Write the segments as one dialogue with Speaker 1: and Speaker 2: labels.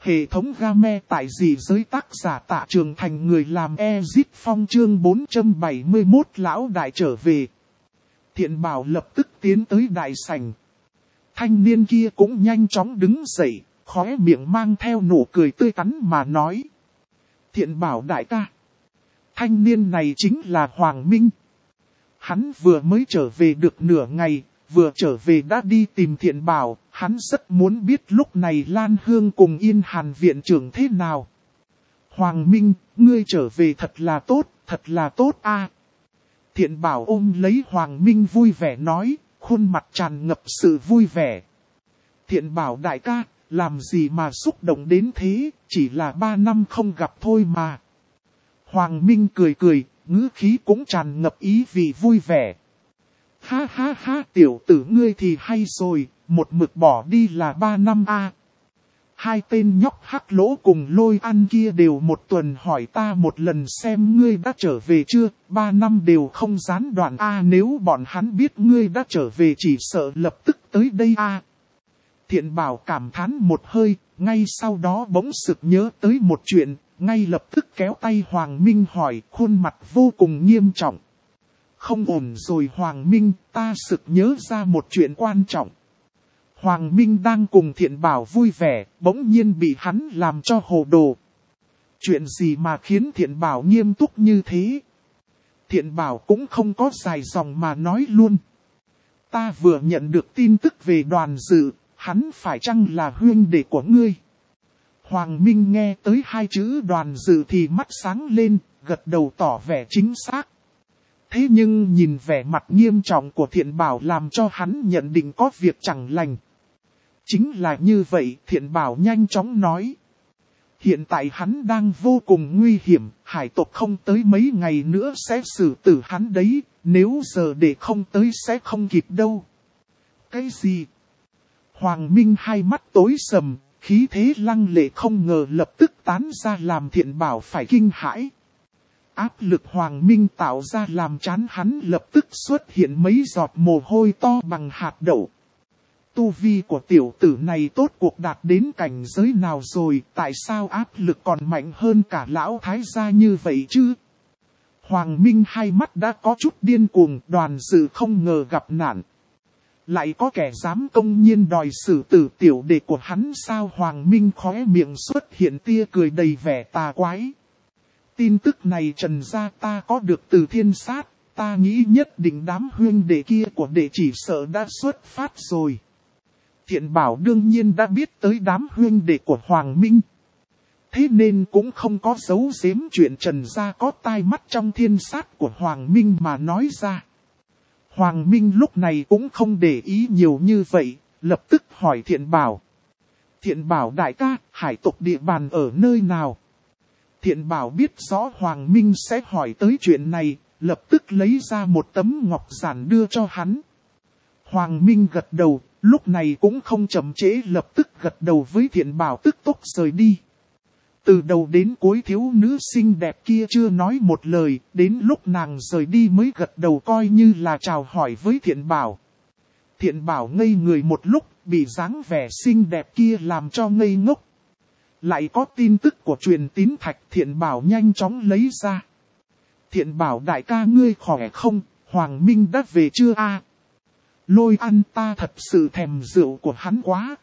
Speaker 1: Hệ thống game tại dị giới tác giả Tạ Trường Thành, người làm Exit Phong, chương 471 lão đại trở về. Thiện Bảo lập tức tiến tới đại sảnh. Thanh niên kia cũng nhanh chóng đứng dậy, khóe miệng mang theo nụ cười tươi tắn mà nói. Thiện Bảo đại ca. Thanh niên này chính là Hoàng Minh. Hắn vừa mới trở về được nửa ngày, vừa trở về đã đi tìm Thiện Bảo. Hắn rất muốn biết lúc này Lan Hương cùng Yên Hàn viện trưởng thế nào. Hoàng Minh, ngươi trở về thật là tốt a. Thiện Bảo ôm lấy Hoàng Minh vui vẻ nói, khuôn mặt tràn ngập sự vui vẻ. Thiện Bảo đại ca, làm gì mà xúc động đến thế, chỉ là 3 năm không gặp thôi mà. Hoàng Minh cười cười, ngữ khí cũng tràn ngập ý vị vui vẻ. Ha ha ha, tiểu tử ngươi thì hay rồi, một mực bỏ đi là 3 năm a. Hai tên nhóc Hắc Lỗ cùng Lôi Ăn kia đều một tuần hỏi ta một lần xem ngươi đã trở về chưa, 3 năm đều không gián đoạn a. Nếu bọn hắn biết ngươi đã trở về chỉ sợ lập tức tới đây a. Thiện Bảo cảm thán một hơi, ngay sau đó bỗng sực nhớ tới một chuyện, ngay lập tức kéo tay Hoàng Minh hỏi, khuôn mặt vô cùng nghiêm trọng. Không ổn rồi Hoàng Minh, ta sực nhớ ra một chuyện quan trọng. Hoàng Minh đang cùng Thiện Bảo vui vẻ, bỗng nhiên bị hắn làm cho hồ đồ. Chuyện gì mà khiến Thiện Bảo nghiêm túc như thế? Thiện Bảo cũng không có dài dòng mà nói luôn. Ta vừa nhận được tin tức về Đoàn Dự, hắn phải chăng là huynh đệ của ngươi? Hoàng Minh nghe tới hai chữ Đoàn Dự thì mắt sáng lên, gật đầu tỏ vẻ chính xác. Thế nhưng nhìn vẻ mặt nghiêm trọng của Thiện Bảo làm cho hắn nhận định có việc chẳng lành. Chính là như vậy, Thiện Bảo nhanh chóng nói. Hiện tại hắn đang vô cùng nguy hiểm, hải tộc không tới mấy ngày nữa sẽ xử tử hắn đấy, nếu giờ để không tới sẽ không kịp đâu. Cái gì? Hoàng Minh hai mắt tối sầm, khí thế lăng lệ không ngờ lập tức tán ra làm Thiện Bảo phải kinh hãi. Áp lực Hoàng Minh tạo ra làm trán hắn lập tức xuất hiện mấy giọt mồ hôi to bằng hạt đậu. Tu vi của tiểu tử này tốt cuộc đạt đến cảnh giới nào rồi, tại sao áp lực còn mạnh hơn cả lão thái gia như vậy chứ? Hoàng Minh hai mắt đã có chút điên cuồng, Đoàn Dự không ngờ gặp nạn. Lại có kẻ dám công nhiên đòi xử tử tiểu đệ của hắn sao? Hoàng Minh khóe miệng xuất hiện tia cười đầy vẻ tà quái. Tin tức này trần ra ta có được từ Thiên Sát, ta nghĩ nhất định đám huynh đệ kia của đệ chỉ sợ đã xuất phát rồi. Thiện Bảo đương nhiên đã biết tới đám huynh đệ của Hoàng Minh. Thế nên cũng không có giấu giếm chuyện trần ra có tai mắt trong Thiên Sát của Hoàng Minh mà nói ra. Hoàng Minh lúc này cũng không để ý nhiều như vậy, lập tức hỏi Thiện Bảo. Thiện Bảo đại ca, hải tộc địa bàn ở nơi nào? Thiện Bảo biết rõ Hoàng Minh sẽ hỏi tới chuyện này, lập tức lấy ra một tấm ngọc giản đưa cho hắn. Hoàng Minh gật đầu, lúc này cũng không chậm trễ lập tức gật đầu với Thiện Bảo tức tốc rời đi. Từ đầu đến cuối thiếu nữ xinh đẹp kia chưa nói một lời, đến lúc nàng rời đi mới gật đầu coi như là chào hỏi với Thiện Bảo. Thiện Bảo ngây người một lúc, bị dáng vẻ xinh đẹp kia làm cho ngây ngốc. Lại có tin tức của truyền tín thạch, Thiện Bảo nhanh chóng lấy ra. Thiện Bảo đại ca ngươi khỏe không, Hoàng Minh đã về chưa a? Lôi Ăn ta thật sự thèm rượu của hắn quá.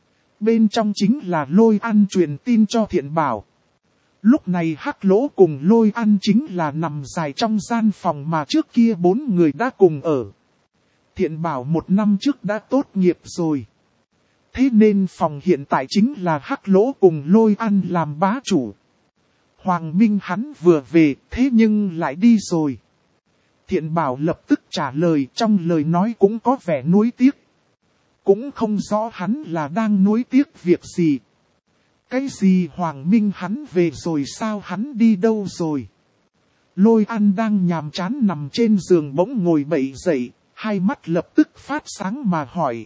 Speaker 1: Bên trong chính là Lôi Ăn truyền tin cho Thiện Bảo. Lúc này Hắc Lỗ cùng Lôi Ăn chính là nằm dài trong gian phòng mà trước kia 4 người đã cùng ở. Thiện Bảo 1 năm trước đã tốt nghiệp rồi. Thế nên phòng hiện tại chính là Hắc Lỗ cùng Lôi Ăn làm bá chủ. Hoàng Minh hắn vừa về, thế nhưng lại đi rồi. Thiện Bảo lập tức trả lời, trong lời nói cũng có vẻ nuối tiếc. Cũng không rõ hắn là đang nuối tiếc việc gì. Cái gì Hoàng Minh hắn về rồi sao, hắn đi đâu rồi? Lôi Ăn đang nhàm chán nằm trên giường bỗng ngồi bậy dậy, hai mắt lập tức phát sáng mà hỏi.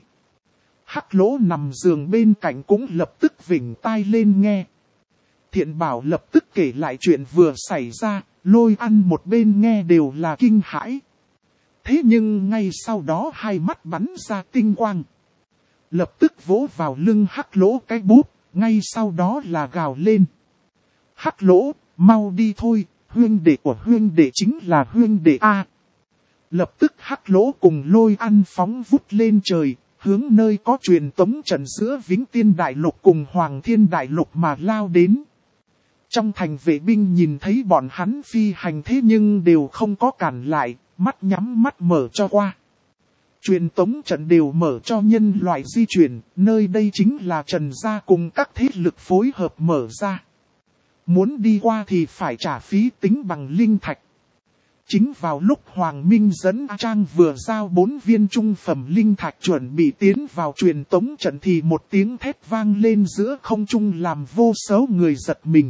Speaker 1: Hắc Lỗ nằm giường bên cạnh cũng lập tức vểnh tai lên nghe. Thiện Bảo lập tức kể lại chuyện vừa xảy ra, Lôi Ăn một bên nghe đều là kinh hãi. Thế nhưng ngay sau đó hai mắt bắn ra tinh quang. Lập tức vỗ vào lưng Hắc Lỗ cái búp, Ngay sau đó là gào lên. Hắc Lỗ, mau đi thôi, huynh đệ của huynh đệ chính là huynh đệ A. Lập tức Hắc Lỗ cùng Lôi Ăn phóng vút lên trời, hướng nơi có truyền tống trận giữa Vĩnh Tiên Đại Lục cùng Hoàng Thiên Đại Lục mà lao đến. Trong thành vệ binh nhìn thấy bọn hắn phi hành thế nhưng đều không có cản lại, mắt nhắm mắt mở cho qua. Truyền tống trận đều mở cho nhân loại di chuyển, nơi đây chính là Trần gia cùng các thế lực phối hợp mở ra. Muốn đi qua thì phải trả phí tính bằng linh thạch. Chính vào lúc Hoàng Minh dẫn A Trang vừa giao 4 viên trung phẩm linh thạch chuẩn bị tiến vào truyền tống trận thì một tiếng thét vang lên giữa không trung làm vô số người giật mình.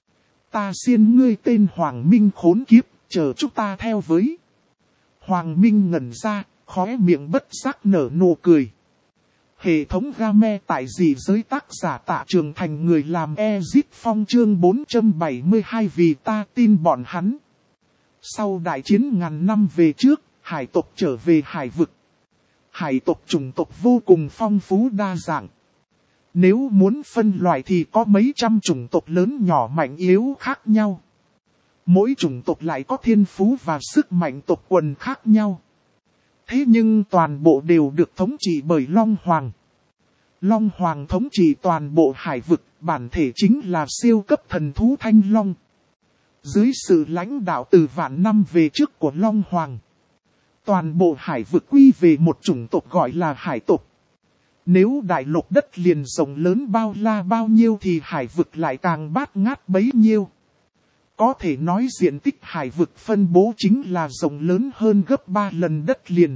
Speaker 1: Ta xiên ngươi tên Hoàng Minh khốn kiếp, chờ chúng ta theo với. Hoàng Minh ngẩn ra, khóe miệng bất giác nở nụ cười. Hệ thống game tại dị giới tác giả Tạ Trường Thành người làm Ezit Phong chương 472 vì ta tin bọn hắn. Sau đại chiến ngàn năm về trước, hải tộc trở về hải vực. Hải tộc chủng tộc vô cùng phong phú đa dạng. Nếu muốn phân loại thì có mấy trăm chủng tộc lớn nhỏ mạnh yếu khác nhau. Mỗi chủng tộc lại có thiên phú và sức mạnh tộc quần khác nhau. Thế nhưng toàn bộ đều được thống trị bởi Long Hoàng. Long Hoàng thống trị toàn bộ hải vực, bản thể chính là siêu cấp thần thú Thanh Long. Dưới sự lãnh đạo từ vạn năm về trước của Long Hoàng, toàn bộ hải vực quy về một chủng tộc gọi là hải tộc. Nếu đại lục đất liền rộng lớn bao la bao nhiêu thì hải vực lại càng bát ngát bấy nhiêu. Có thể nói diện tích hải vực phân bố chính là rộng lớn hơn gấp 3 lần đất liền.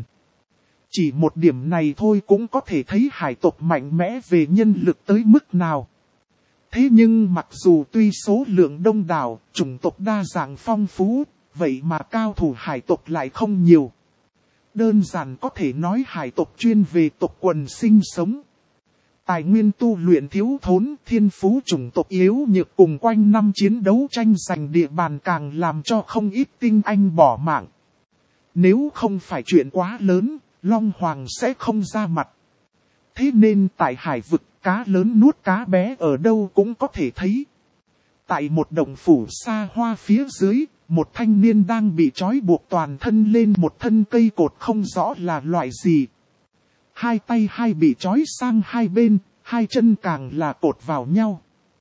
Speaker 1: Chỉ một điểm này thôi cũng có thể thấy hải tộc mạnh mẽ về nhân lực tới mức nào. Thế nhưng mặc dù tuy số lượng đông đảo, chủng tộc đa dạng phong phú, vậy mà cao thủ hải tộc lại không nhiều. Đơn giản có thể nói hải tộc chuyên về tộc quần sinh sống. Tài nguyên tu luyện thiếu thốn, thiên phú chủng tộc yếu nhược cùng quanh năm chiến đấu tranh giành địa bàn càng làm cho không ít tinh anh bỏ mạng. Nếu không phải chuyện quá lớn, Long Hoàng sẽ không ra mặt. Thế nên tại hải vực, cá lớn nuốt cá bé ở đâu cũng có thể thấy. Tại một động phủ xa hoa phía dưới, một thanh niên đang bị trói buộc toàn thân lên một thân cây cột không rõ là loại gì. Hai tay hai bị trói sang hai bên, hai chân càng là cột vào nhau.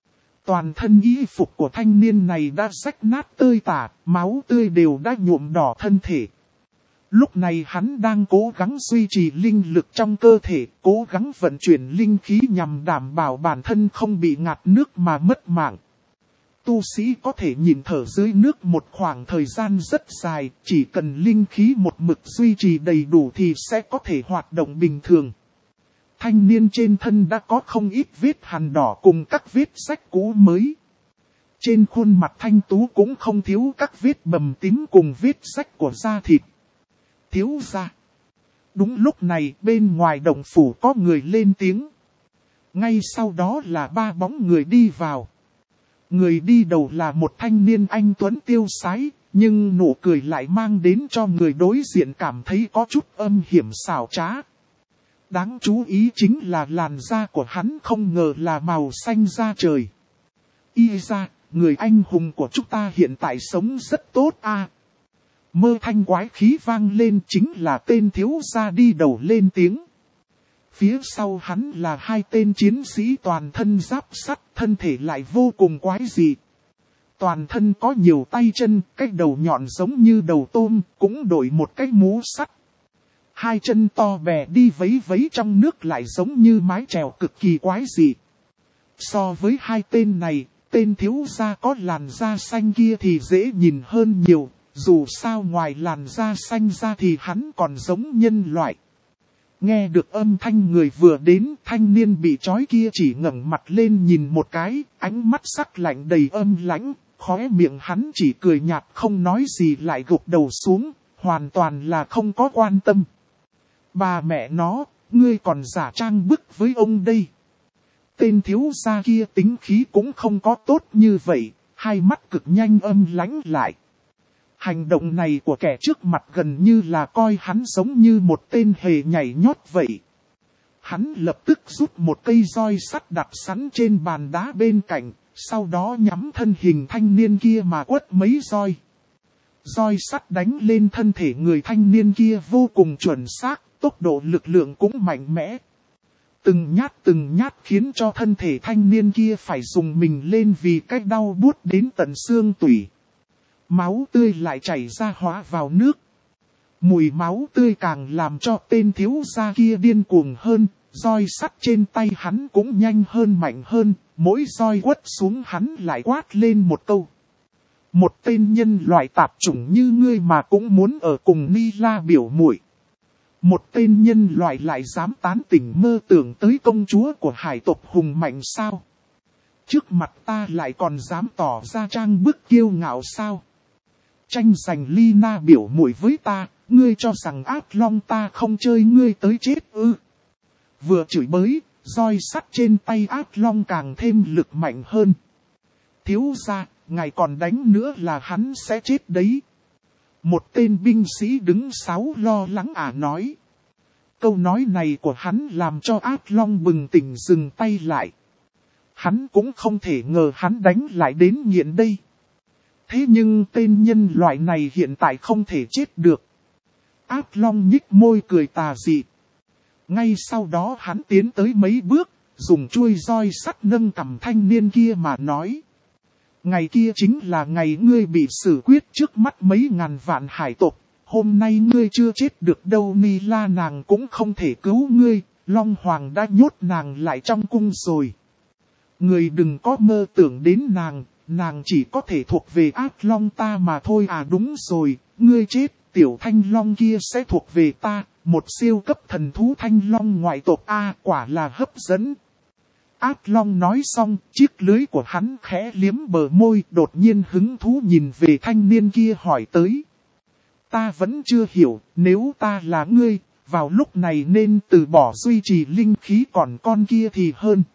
Speaker 1: Toàn thân y phục của thanh niên này đã rách nát tơi tả, máu tươi đều đã nhuộm đỏ thân thể. Lúc này hắn đang cố gắng duy trì linh lực trong cơ thể, cố gắng vận chuyển linh khí nhằm đảm bảo bản thân không bị ngạt nước mà mất mạng. Tu sĩ có thể nhìn thở dưới nước một khoảng thời gian rất dài, chỉ cần linh khí một mực duy trì đầy đủ thì sẽ có thể hoạt động bình thường. Thanh niên trên thân đã có không ít vết hằn đỏ cùng các vết rách cũ mới. Trên khuôn mặt thanh tú cũng không thiếu các vết bầm tím cùng vết rách của da thịt. Thiếu gia. Đúng lúc này bên ngoài động phủ có người lên tiếng. Ngay sau đó là 3 bóng người đi vào. Người đi đầu là một thanh niên anh tuấn tiêu sái, nhưng nụ cười lại mang đến cho người đối diện cảm thấy có chút âm hiểm xảo trá. Đáng chú ý chính là làn da của hắn không ngờ là màu xanh da trời. Y ra, người anh hùng của chúng ta hiện tại sống rất tốt a. Mơ thanh quái khí vang lên chính là tên thiếu gia đi đầu lên tiếng. Phía sau hắn là 2 tên chiến sĩ toàn thân giáp sắt, thân thể lại vô cùng quái dị. Toàn thân có nhiều tay chân, cái đầu nhọn giống như đầu tôm, cũng đội một cái mũ sắt. 2 chân to bè đi vấy vấy trong nước lại giống như mái chèo cực kỳ quái dị. So với 2 tên này, tên thiếu gia có làn da xanh kia thì dễ nhìn hơn nhiều. Dù sao ngoài làn da xanh ra thì hắn còn giống nhân loại. Nghe được âm thanh người vừa đến, thanh niên bị trói kia chỉ ngẩng mặt lên nhìn một cái, ánh mắt sắc lạnh đầy âm lãnh, khóe miệng hắn chỉ cười nhạt không nói gì lại gục đầu xuống, hoàn toàn là không có quan tâm. Bà mẹ nó, ngươi còn giả trang bức với ông đây. Tên thiếu gia kia tính khí cũng không có tốt như vậy, hai mắt cực nhanh âm lãnh lại. Hành động này của kẻ trước mặt gần như là coi hắn giống như một tên hề nhảy nhót vậy. Hắn lập tức rút một cây roi sắt đặt sẵn trên bàn đá bên cạnh, sau đó nhắm thân hình thanh niên kia mà quất mấy roi. Roi sắt đánh lên thân thể người thanh niên kia vô cùng chuẩn xác, tốc độ lực lượng cũng mạnh mẽ. Từng nhát khiến cho thân thể thanh niên kia phải dùng mình lên vì cách đau buốt đến tận xương tủy. Máu tươi lại chảy ra hóa vào nước. Mùi máu tươi càng làm cho tên thiếu gia kia điên cuồng hơn, roi sắt trên tay hắn cũng nhanh hơn mạnh hơn, mỗi roi quất xuống hắn lại quát lên một câu. Một tên nhân loại tạp chủng như ngươi mà cũng muốn ở cùng Ni La biểu muội. Một tên nhân loại lại dám tán tỉnh mơ tưởng tới công chúa của hải tộc hùng mạnh sao? Trước mặt ta lại còn dám tỏ ra trang bức kiêu ngạo sao? Tranh giành Lina biểu muội với ta, ngươi cho rằng Át Long ta không chơi ngươi tới chết ư? Vừa chửi bới, roi sắt trên tay Át Long càng thêm lực mạnh hơn. Thiếu gia, ngài còn đánh nữa là hắn sẽ chết đấy. Một tên binh sĩ đứng sáu lo lắng nói. Câu nói này của hắn làm cho Át Long bừng tỉnh dừng tay lại. Hắn cũng không thể ngờ hắn đánh lại đến nghiện đây. Thế nhưng tên nhân loại này hiện tại không thể chết được. Át Long nhích môi cười tà dị. Ngay sau đó hắn tiến tới mấy bước, dùng chuôi roi sắt nâng cằm thanh niên kia mà nói. Ngày kia chính là ngày ngươi bị xử quyết trước mắt mấy ngàn vạn hải tộc. Hôm nay ngươi chưa chết được đâu, Ni La nàng cũng không thể cứu ngươi, Long Hoàng đã nhốt nàng lại trong cung rồi. Ngươi đừng có mơ tưởng đến nàng chỉ có thể thuộc về Át Long ta mà thôi à. Đúng rồi, ngươi chết, tiểu thanh long kia sẽ thuộc về ta, một siêu cấp thần thú thanh long ngoại tộc a, quả là hấp dẫn. Át Long nói xong, chiếc lưới của hắn khẽ liếm bờ môi, đột nhiên hứng thú nhìn về thanh niên kia hỏi tới. Ta vẫn chưa hiểu, nếu ta là ngươi, vào lúc này nên từ bỏ duy trì linh khí còn con kia thì hơn.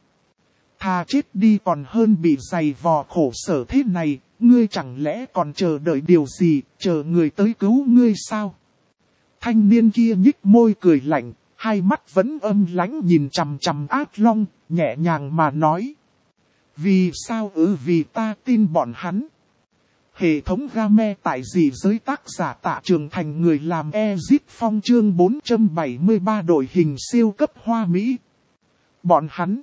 Speaker 1: Thà chết đi còn hơn bị dày vò khổ sở thế này, ngươi chẳng lẽ còn chờ đợi điều gì, chờ người tới cứu ngươi sao? Thanh niên kia nhích môi cười lạnh, hai mắt vẫn âm lãnh nhìn chằm chằm Át Long, nhẹ nhàng mà nói. Vì sao vì ta tin bọn hắn. Hệ thống game tại dị giới tác giả Tạ Trường Thành, người làm Ezit Phong chương 473 đội hình siêu cấp hoa Mỹ. Bọn hắn.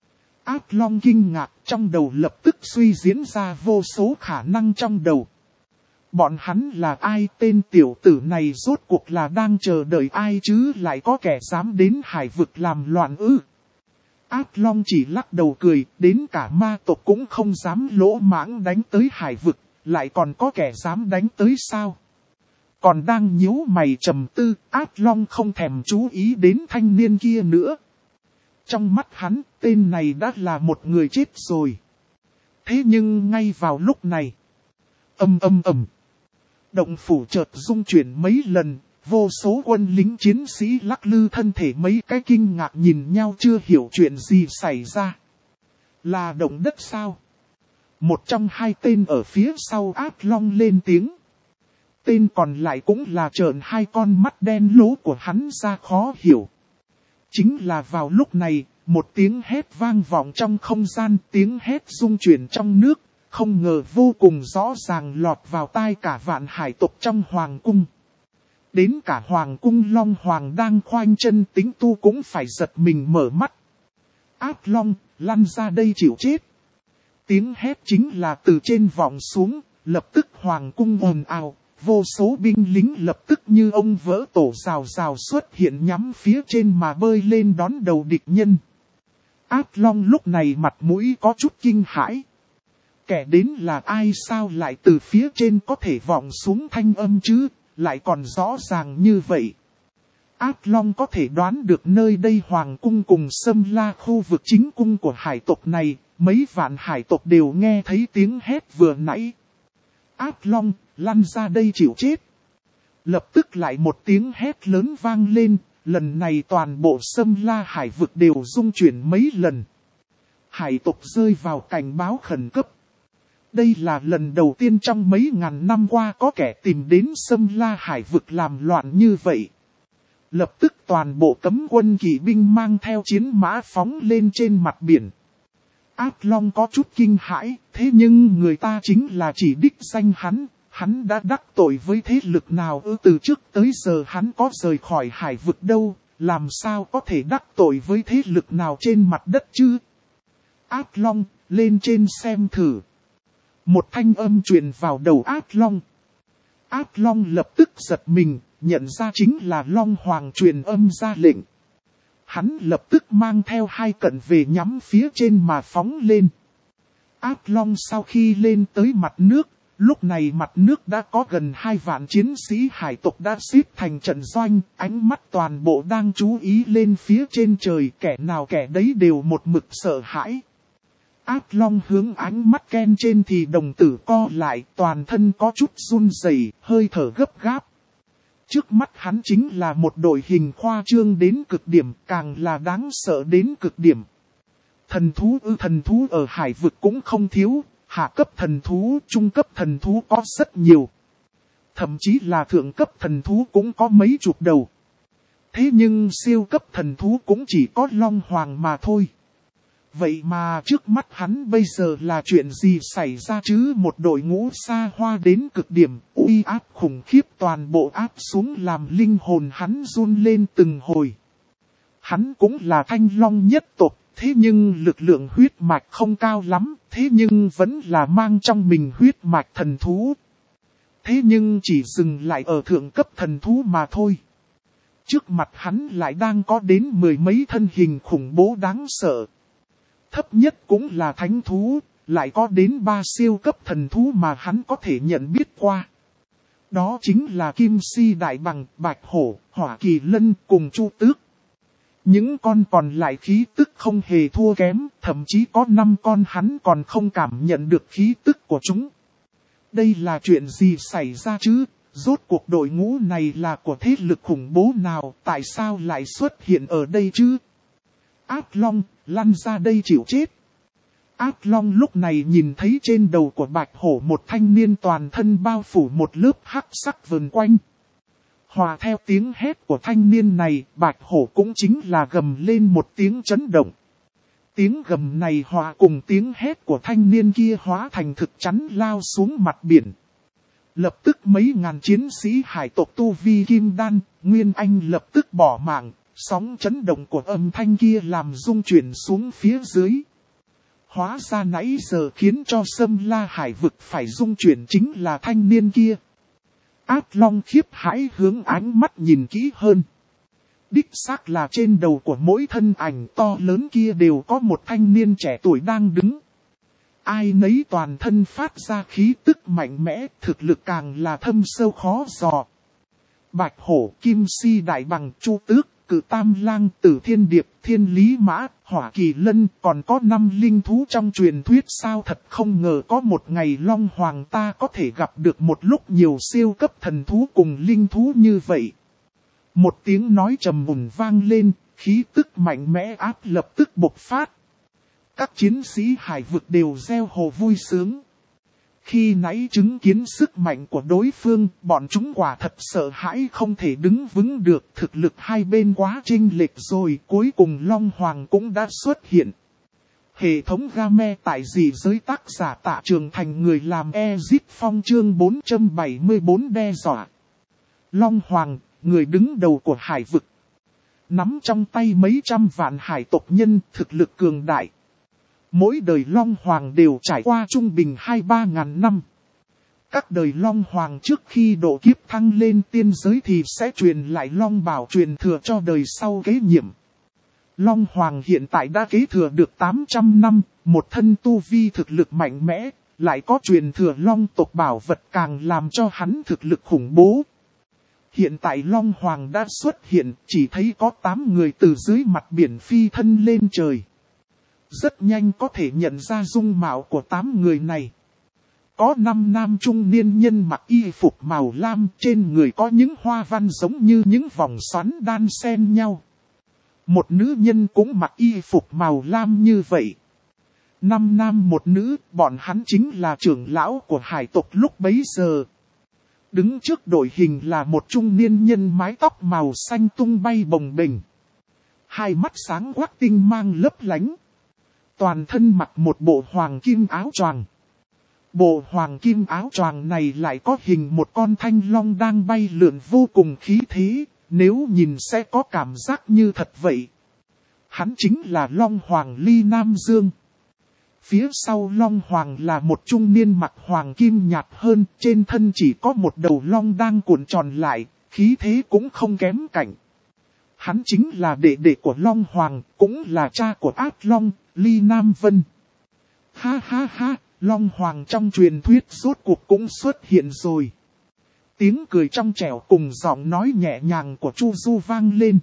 Speaker 1: Át Long kinh ngạc, trong đầu lập tức suy diễn ra vô số khả năng trong đầu. Bọn hắn là ai, tên tiểu tử này rốt cuộc là đang chờ đợi ai chứ, lại có kẻ dám đến hải vực làm loạn ư? Át Long chỉ lắc đầu cười, đến cả ma tộc cũng không dám lỗ mãng đánh tới hải vực, lại còn có kẻ dám đánh tới sao? Còn đang nhíu mày trầm tư, Át Long không thèm chú ý đến thanh niên kia nữa. Trong mắt hắn, tên này đã là một người chết rồi. Thế nhưng ngay vào lúc này, động phủ chợt rung chuyển mấy lần, vô số quân lính chiến sĩ lắc lư thân thể mấy cái kinh ngạc nhìn nhau chưa hiểu chuyện gì xảy ra. Là động đất sao? Một trong hai tên ở phía sau Át Long lên tiếng. Tên còn lại cũng là trợn hai con mắt đen lố của hắn ra khó hiểu. Chính là vào lúc này, một tiếng hét vang vọng trong không gian, tiếng hét rung chuyển trong nước, không ngờ vô cùng rõ ràng lọt vào tai cả vạn hải tộc trong hoàng cung. Đến cả hoàng cung Long Hoàng đang khoanh chân tính tu cũng phải giật mình mở mắt. Át Long, lăn ra đây chịu chết. Tiếng hét chính là từ trên vọng xuống, lập tức hoàng cung ồn ào, vô số binh lính lập tức như ông vỡ tổ rào rào xuất hiện nhắm phía trên mà bơi lên đón đầu địch nhân. Át Long lúc này mặt mũi có chút kinh hãi. Kẻ đến là ai sao lại từ phía trên có thể vọng xuống thanh âm chứ, lại còn rõ ràng như vậy. Át Long có thể đoán được nơi đây hoàng cung cùng Sâm La khu vực chính cung của hải tộc này, mấy vạn hải tộc đều nghe thấy tiếng hét vừa nãy. Át Long, lăn ra đây chịu chết. Lập tức lại một tiếng hét lớn vang lên, lần này toàn bộ Sâm La hải vực đều rung chuyển mấy lần. Hải tộc rơi vào cảnh báo khẩn cấp. Đây là lần đầu tiên trong mấy ngàn năm qua có kẻ tìm đến Sâm La hải vực làm loạn như vậy. Lập tức toàn bộ cấm quân kỵ binh mang theo chiến mã phóng lên trên mặt biển. Ác Long có chút kinh hãi, thế nhưng người ta chính là chỉ đích danh hắn đã đắc tội với thế lực nào từ trước tới giờ hắn có rời khỏi hải vực đâu, làm sao có thể đắc tội với thế lực nào trên mặt đất chứ? Ác Long, lên trên xem thử. Một thanh âm truyền vào đầu Ác Long. Ác Long lập tức giật mình, nhận ra chính là Long Hoàng truyền âm ra lệnh. Hắn lập tức mang theo 2 cận vệ nhắm phía trên mà phóng lên. Ác Long sau khi lên tới mặt nước, lúc này mặt nước đã có gần 2 vạn chiến sĩ hải tộc đã xếp thành trận doanh, ánh mắt toàn bộ đang chú ý lên phía trên trời, kẻ nào kẻ đấy đều một mực sợ hãi. Ác Long hướng ánh mắt Ken trên thì đồng tử co lại, toàn thân có chút run rẩy, hơi thở gấp gáp. Trước mắt hắn chính là một đội hình khoa trương đến cực điểm, càng là đáng sợ đến cực điểm. Thần thú ở hải vực cũng không thiếu, hạ cấp thần thú, trung cấp thần thú có rất nhiều. Thậm chí là thượng cấp thần thú cũng có mấy chục đầu. Thế nhưng siêu cấp thần thú cũng chỉ có Long Hoàng mà thôi. Vậy mà trước mắt hắn bây giờ là chuyện gì xảy ra chứ? Một đội ngũ xa hoa đến cực điểm, uy áp khủng khiếp toàn bộ áp xuống làm linh hồn hắn run lên từng hồi. Hắn cũng là Thanh Long nhất tộc, thế nhưng lực lượng huyết mạch không cao lắm, thế nhưng vẫn là mang trong mình huyết mạch thần thú. Thế nhưng chỉ dừng lại ở thượng cấp thần thú mà thôi. Trước mặt hắn lại đang có đến 10 mấy thân hình khủng bố đáng sợ. Thấp nhất cũng là thánh thú, lại có đến 3 siêu cấp thần thú mà hắn có thể nhận biết qua. Đó chính là Kim Si Đại Bằng, Bạch Hổ, Hỏa Kỳ Lân cùng Chu Tước. Những con còn lại khí tức không hề thua kém, thậm chí có 5 con hắn còn không cảm nhận được khí tức của chúng. Đây là chuyện gì xảy ra chứ? Rốt cuộc đội ngũ này là của thế lực khủng bố nào, tại sao lại xuất hiện ở đây chứ? Ác Long, lăn ra đây chịu chết. Ác Long lúc này nhìn thấy trên đầu của Bạch Hổ một thanh niên toàn thân bao phủ một lớp hắc sắc vần quanh. Hòa theo tiếng hét của thanh niên này, Bạch Hổ cũng chính là gầm lên một tiếng chấn động. Tiếng gầm này hòa cùng tiếng hét của thanh niên kia hóa thành thực chắn lao xuống mặt biển. Lập tức mấy ngàn chiến sĩ hải tộc tu vi kim đan, Nguyên Anh lập tức bỏ mạng. Sóng chấn động của âm thanh kia làm rung chuyển xuống phía dưới. Hóa ra nãy giờ khiến cho Sâm La hải vực phải rung chuyển chính là thanh niên kia. Ác Long khiếp hãi hướng ánh mắt nhìn kỹ hơn. Đích xác là trên đầu của mỗi thân ảnh to lớn kia đều có một thanh niên trẻ tuổi đang đứng. Ai nấy toàn thân phát ra khí tức mạnh mẽ, thực lực càng là thâm sâu khó dò. Bạch Hổ, Kim Si Đại Bằng, Chu Tước, Cự Tam Lang, Tử Thiên Điệp, Thiên Lý Mã, Hỏa Kỳ Lân, còn có 5 linh thú trong truyền thuyết sao thật không ngờ có một ngày Long Hoàng ta có thể gặp được một lúc nhiều siêu cấp thần thú cùng linh thú như vậy. Một tiếng nói trầm mùn vang lên, khí tức mạnh mẽ áp lập tức bộc phát. Các chiến sĩ hải vực đều reo hò vui sướng. Khi nãy chứng kiến sức mạnh của đối phương, bọn chúng quả thật sợ hãi không thể đứng vững được, thực lực hai bên quá chênh lệch rồi, cuối cùng Long Hoàng cũng đã xuất hiện. Hệ thống game tại dị giới tác giả Tạ Trường Thành người làm Ezit Phong chương 474 đe dọa. Long Hoàng, người đứng đầu của hải vực. Nắm trong tay mấy trăm vạn hải tộc nhân, thực lực cường đại. Mỗi đời Long Hoàng đều trải qua trung bình 2-3 ngàn năm. Các đời Long Hoàng trước khi độ kiếp thăng lên tiên giới thì sẽ truyền lại Long Bảo truyền thừa cho đời sau kế nhiệm. Long Hoàng hiện tại đã kế thừa được 800 năm, một thân tu vi thực lực mạnh mẽ, lại có truyền thừa Long tộc bảo vật càng làm cho hắn thực lực khủng bố. Hiện tại Long Hoàng đã xuất hiện, chỉ thấy có 8 người từ dưới mặt biển phi thân lên trời. Rất nhanh có thể nhận ra dung mạo của 8 người này. Có 5 nam trung niên nhân mặc y phục màu lam, trên người có những hoa văn giống như những vòng xoắn đan xen nhau. Một nữ nhân cũng mặc y phục màu lam như vậy. 5 nam một nữ, bọn hắn chính là trưởng lão của hải tộc lúc bấy giờ. Đứng trước đội hình là một trung niên nhân mái tóc màu xanh tung bay bồng bềnh. Hai mắt sáng quắc tinh mang lấp lánh. Toàn thân mặc một bộ hoàng kim áo choàng. Bộ hoàng kim áo choàng này lại có hình một con thanh long đang bay lượn vô cùng khí thế, nếu nhìn sẽ có cảm giác như thật vậy. Hắn chính là Long Hoàng Ly Nam Dương. Phía sau Long Hoàng là một trung niên mặc hoàng kim nhạt hơn, trên thân chỉ có một đầu long đang cuộn tròn lại, khí thế cũng không kém cạnh. Hắn chính là đệ đệ của Long Hoàng, cũng là cha của Át Long, Ly Nam Vân. Ha ha ha, Long Hoàng trong truyền thuyết rốt cuộc cũng xuất hiện rồi. Tiếng cười trong trẻo cùng giọng nói nhẹ nhàng của Chu Du vang lên.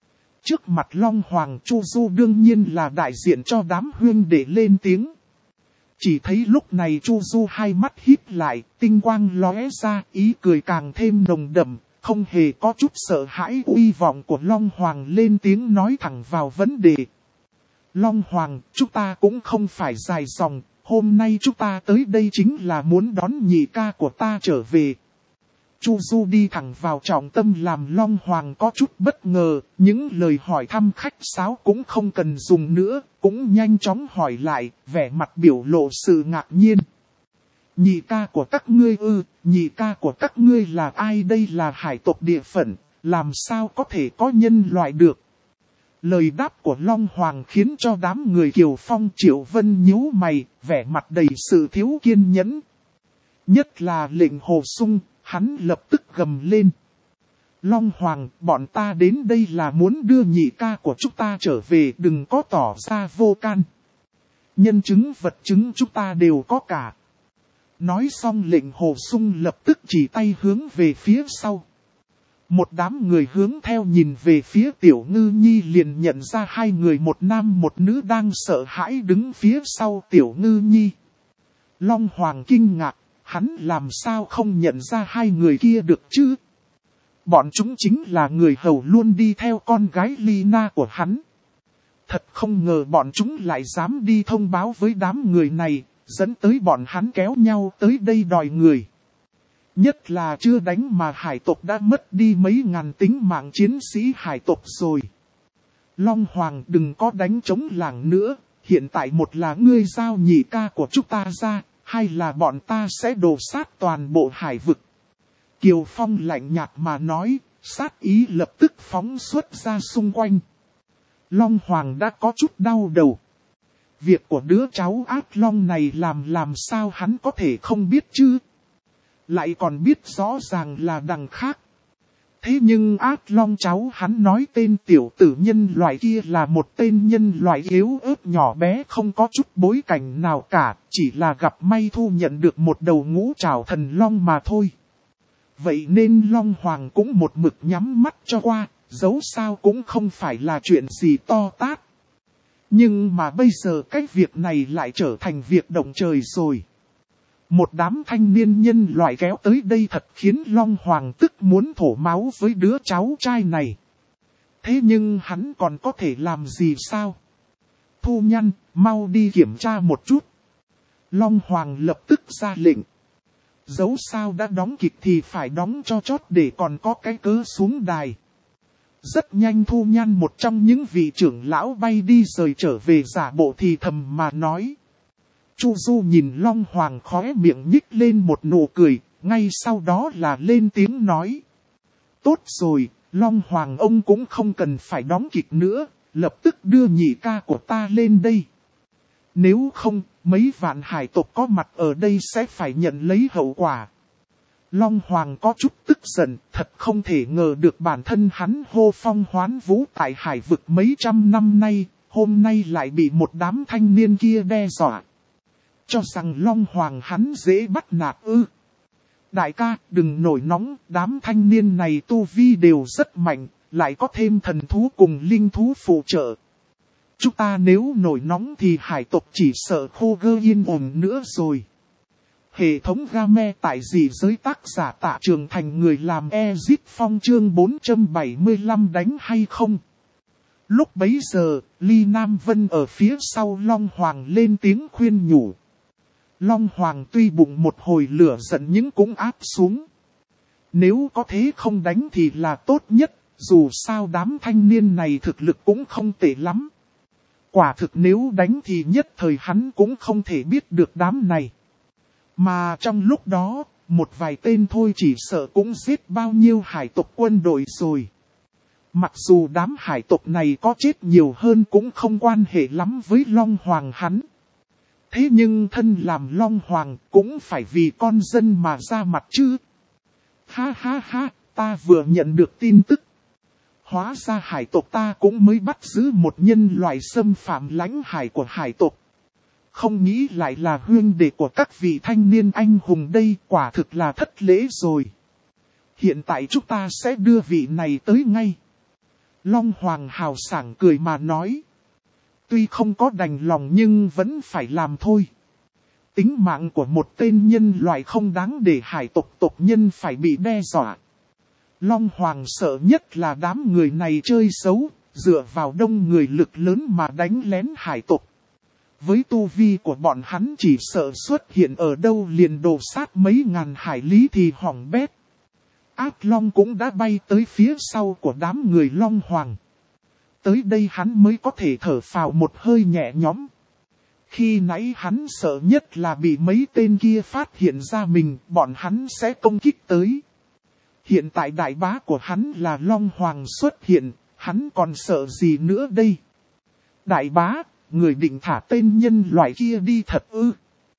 Speaker 1: Trước mặt Long Hoàng, Chu Du đương nhiên là đại diện cho đám huynh đệ lên tiếng. Chỉ thấy lúc này Chu Du hai mắt híp lại, tinh quang lóe ra, ý cười càng thêm nồng đậm, không hề có chút sợ hãi. Uy vọng của Long Hoàng lên tiếng nói thẳng vào vấn đề. Long Hoàng, chúng ta cũng không phải dài dòng, hôm nay chúng ta tới đây chính là muốn đón nhị ca của ta trở về. Chu Du đi thẳng vào trọng tâm làm Long Hoàng có chút bất ngờ, những lời hỏi thăm khách sáo cũng không cần dùng nữa, cũng nhanh chóng hỏi lại, vẻ mặt biểu lộ sự ngạc nhiên. Nhị ca của các ngươi ư, nhị ca của các ngươi là ai? Đây là hải tộc địa phận, làm sao có thể có nhân loại được? Lời đáp của Long Hoàng khiến cho đám người Kiều Phong Triệu Vân nhíu mày, vẻ mặt đầy sự thiếu kiên nhẫn. Nhất là Lệnh Hồ Sung, hắn lập tức gầm lên. Long Hoàng, bọn ta đến đây là muốn đưa nhị ca của chúng ta trở về, đừng có tỏ ra vô can. Nhân chứng vật chứng chúng ta đều có cả. Nói xong Lệnh Hồ Sung lập tức chỉ tay hướng về phía sau. Một đám người hướng theo nhìn về phía Tiểu Ngư Nhi liền nhận ra hai người một nam một nữ đang sợ hãi đứng phía sau Tiểu Ngư Nhi. Long Hoàng kinh ngạc, hắn làm sao không nhận ra hai người kia được chứ? Bọn chúng chính là người hầu luôn đi theo con gái Lina của hắn. Thật không ngờ bọn chúng lại dám đi thông báo với đám người này, dẫn tới bọn hắn kéo nhau tới đây đòi người. Nhất là chưa đánh mà hải tộc đã mất đi mấy ngàn tính mạng chiến sĩ hải tộc rồi. Long Hoàng đừng có đánh chống làng nữa, hiện tại một là ngươi giao nhị ca của chúng ta ra, hai là bọn ta sẽ đổ sát toàn bộ hải vực. Kiều Phong lạnh nhạt mà nói, sát ý lập tức phóng xuất ra xung quanh. Long Hoàng đã có chút đau đầu. Việc của đứa cháu Át Long này làm sao hắn có thể không biết chứ? Lại còn biết rõ ràng là đằng khác. Thế nhưng Át Long cháu hắn nói tên tiểu tử nhân loại kia là một tên nhân loại yếu ớt nhỏ bé không có chút bối cảnh nào cả, chỉ là gặp may thu nhận được một đầu ngũ trảo thần long mà thôi. Vậy nên Long Hoàng cũng một mực nhắm mắt cho qua, dẫu sao cũng không phải là chuyện gì to tát. Nhưng mà bây giờ cái việc này lại trở thành việc động trời rồi. Một đám thanh niên nhân loại kéo tới đây thật khiến Long Hoàng tức muốn thổ máu với đứa cháu trai này. Thế nhưng hắn còn có thể làm gì sao? Thu Nhăn, mau đi kiểm tra một chút. Long Hoàng lập tức ra lệnh. Dẫu sao đã đóng kịch thì phải đóng cho chót để còn có cái cớ xuống đài. Rất nhanh Thu Nhan một trong những vị trưởng lão bay đi rời trở về giả bộ thì thầm mà nói. Chu Du nhìn Long Hoàng khóe miệng nhích lên một nụ cười, ngay sau đó là lên tiếng nói. Tốt rồi, Long Hoàng ông cũng không cần phải đóng kịch nữa, lập tức đưa nhị ca của ta lên đây. Nếu không, mấy vạn hải tộc có mặt ở đây sẽ phải nhận lấy hậu quả. Long Hoàng có chút tức giận, thật không thể ngờ được bản thân hắn hô phong hoán vũ tại hải vực mấy trăm năm nay, hôm nay lại bị một đám thanh niên kia đe dọa. Cho rằng Long Hoàng hắn dễ bắt nạt ư. Đại ca, đừng nổi nóng, đám thanh niên này tu vi đều rất mạnh, lại có thêm thần thú cùng linh thú phụ trợ. Chúng ta nếu nổi nóng thì hải tộc chỉ sợ khô gơ yên ổn nữa rồi. Hệ thống game tại dị giới tác giả Tạ Trường Thành người làm Ezit Phong chương 475 đánh hay không? Lúc bấy giờ, Ly Nam Vân ở phía sau Long Hoàng lên tiếng khuyên nhủ. Long Hoàng tuy bụng một hồi lửa giận nhưng cũng áp xuống. Nếu có thế không đánh thì là tốt nhất, dù sao đám thanh niên này thực lực cũng không tệ lắm. Quả thực nếu đánh thì nhất thời hắn cũng không thể biết được đám này. Mà trong lúc đó, một vài tên thôi chỉ sợ cũng giết bao nhiêu hải tộc quân đội rồi. Mặc dù đám hải tộc này có chết nhiều hơn cũng không quan hệ lắm với Long Hoàng hắn. Thế nhưng thân làm Long Hoàng cũng phải vì con dân mà ra mặt chứ. Ha ha ha, ta vừa nhận được tin tức. Hóa ra hải tộc ta cũng mới bắt giữ một nhân loại xâm phạm lãnh hải của hải tộc. Không nghĩ lại là huynh đệ của các vị thanh niên anh hùng đây, quả thực là thất lễ rồi. Hiện tại chúng ta sẽ đưa vị này tới ngay. Long Hoàng hào sảng cười mà nói. Tuy không có đành lòng nhưng vẫn phải làm thôi. Tính mạng của một tên nhân loại không đáng để hải tộc tộc nhân phải bị đe dọa. Long Hoàng sợ nhất là đám người này chơi xấu, dựa vào đông người lực lớn mà đánh lén hải tộc. Với tu vi của bọn hắn chỉ sợ xuất hiện ở đâu liền đổ sát mấy ngàn hải lý thì hỏng bét. Ác Long cũng đã bay tới phía sau của đám người Long Hoàng. Tới đây hắn mới có thể thở phào một hơi nhẹ nhõm. Khi nãy hắn sợ nhất là bị mấy tên kia phát hiện ra mình, bọn hắn sẽ công kích tới. Hiện tại đại bá của hắn là Long Hoàng xuất hiện, hắn còn sợ gì nữa đây? Đại bá, người định thả tên nhân loại kia đi thật ư?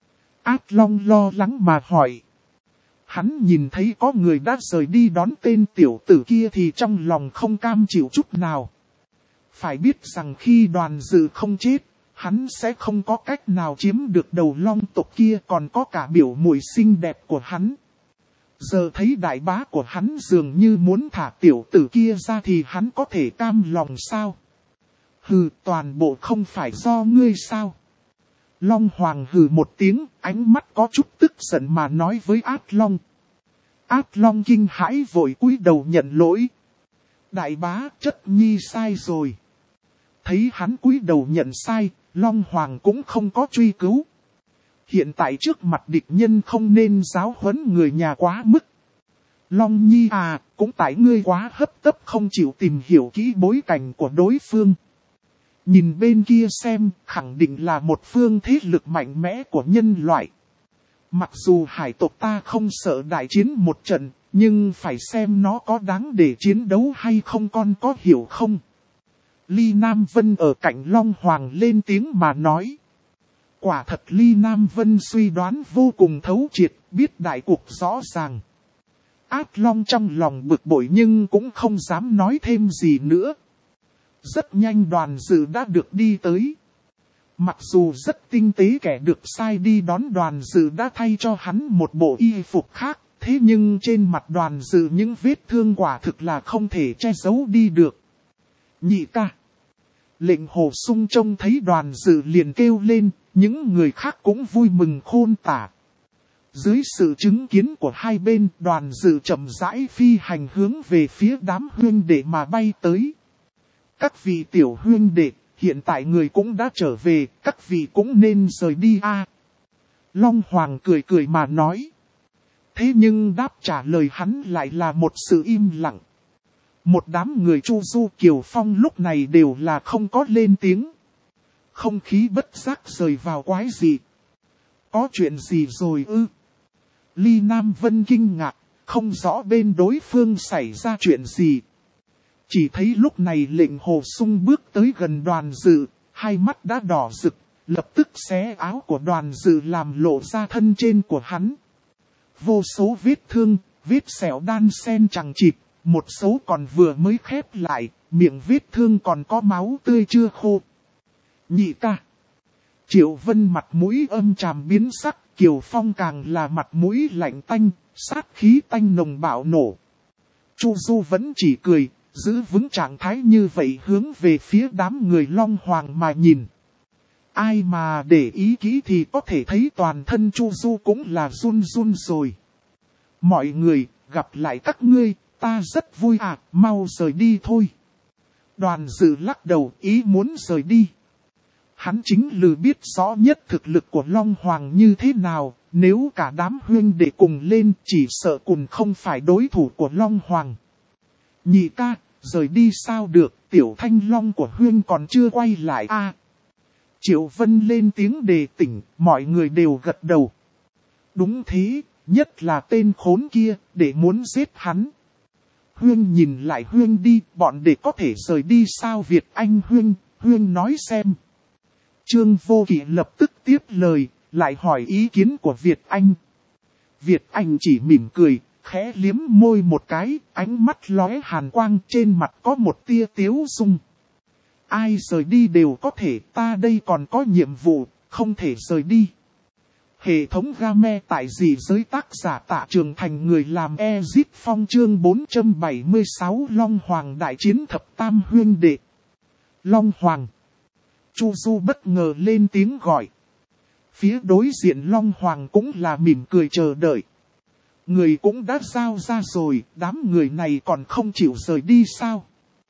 Speaker 1: Ác Long lo lắng mà hỏi. Hắn nhìn thấy có người đã rời đi đón tên tiểu tử kia thì trong lòng không cam chịu chút nào. Phải biết rằng khi Đoàn Dự không chết, hắn sẽ không có cách nào chiếm được đầu long tộc kia, còn có cả biểu muội xinh đẹp của hắn. Giờ thấy đại bá của hắn dường như muốn thả tiểu tử kia ra thì hắn có thể cam lòng sao? Hừ, toàn bộ không phải do ngươi sao? Long Hoàng hừ một tiếng, ánh mắt có chút tức giận mà nói với Ác Long. Ác Long kinh hãi vội cúi đầu nhận lỗi. Đại bá, chất nhi sai rồi. Thấy hắn cúi đầu nhận sai, Long Hoàng cũng không có truy cứu. Hiện tại trước mặt địch nhân không nên giáo huấn người nhà quá mức. Long Nhi à, cũng tại ngươi quá hấp tấp không chịu tìm hiểu kỹ bối cảnh của đối phương. Nhìn bên kia xem, khẳng định là một phương thế lực mạnh mẽ của nhân loại. Mặc dù hải tộc ta không sợ đại chiến một trận, nhưng phải xem nó có đáng để chiến đấu hay không, con có hiểu không? Ly Nam Vân ở cạnh Long Hoàng lên tiếng mà nói. Quả thật Ly Nam Vân suy đoán vô cùng thấu triệt, biết đại cuộc rõ ràng. Ác Long trong lòng bực bội nhưng cũng không dám nói thêm gì nữa. Rất nhanh Đoàn Dự đã được đi tới. Mặc dù rất tinh tế kẻ được sai đi đón Đoàn Dự đã thay cho hắn một bộ y phục khác, thế nhưng trên mặt Đoàn Dự những vết thương quả thực là không thể che giấu đi được. Nhị ca. Lệnh Hồ Sung trông thấy Đoàn Dự liền kêu lên, những người khác cũng vui mừng khôn tả. Dưới sự chứng kiến của hai bên, Đoàn Dự chậm rãi phi hành hướng về phía đám huynh đệ mà bay tới. Các vị tiểu huynh đệ, hiện tại người cũng đã trở về, các vị cũng nên rời đi a. Long Hoàng cười cười mà nói. Thế nhưng đáp trả lời hắn lại là một sự im lặng. Một đám người Chu Du Kiều Phong lúc này đều là không có lên tiếng. Không khí bất giác rời vào quái dị. Có chuyện gì rồi ư? Ly Nam Vân kinh ngạc, không rõ bên đối phương xảy ra chuyện gì. Chỉ thấy lúc này lệnh Hồ Sung bước tới gần Đoàn Dự, hai mắt đã đỏ rực, lập tức xé áo của Đoàn Dự làm lộ ra thân trên của hắn. Vô số vết thương, vết sẹo đan xen chằng chịt, một số còn vừa mới khép lại, miệng vết thương còn có máu tươi chưa khô. Nhị ca. Triệu Vân mặt mũi âm tràm biến sắc, Kiều Phong càng là mặt mũi lạnh tanh, sát khí tanh nồng bạo nổ. Chu Du vẫn chỉ cười, giữ vững trạng thái như vậy hướng về phía đám người Long Hoàng mà nhìn. Ai mà để ý kỹ thì có thể thấy toàn thân Chu Du cũng là run run rồi. Mọi người, gặp lại các ngươi, ta rất vui à, mau rời đi thôi. Đoàn Dự lắc đầu ý muốn rời đi. Hắn chính lừ biết rõ nhất thực lực của Long Hoàng như thế nào, nếu cả đám huynh đệ cùng lên chỉ sợ cùng không phải đối thủ của Long Hoàng. Nhị ca, rời đi sao được, tiểu thanh long của huynh còn chưa quay lại a. Triệu Vân lên tiếng đề tỉnh, mọi người đều gật đầu. Đúng thế, nhất là tên khốn kia, để muốn giết hắn. Huynh nhìn lại huynh đi, bọn để có thể rời đi sao Việt Anh huynh nói xem. Trương Vô Kỵ lập tức tiếp lời, lại hỏi ý kiến của Việt Anh. Việt Anh chỉ mỉm cười, khẽ liếm môi một cái, ánh mắt lóe hàn quang, trên mặt có một tia tiếu dung. Ai rời đi đều có thể, ta đây còn có nhiệm vụ, không thể rời đi. Hệ thống game tại dị giới tác giả Tạ Trường Thành người làm Ezip Phong chương 476 Long Hoàng đại chiến thập tam huynh đệ. Long Hoàng. Chu Du bất ngờ lên tiếng gọi. Phía đối diện Long Hoàng cũng là mỉm cười chờ đợi. Người cũng đã giao ra rồi, đám người này còn không chịu rời đi sao?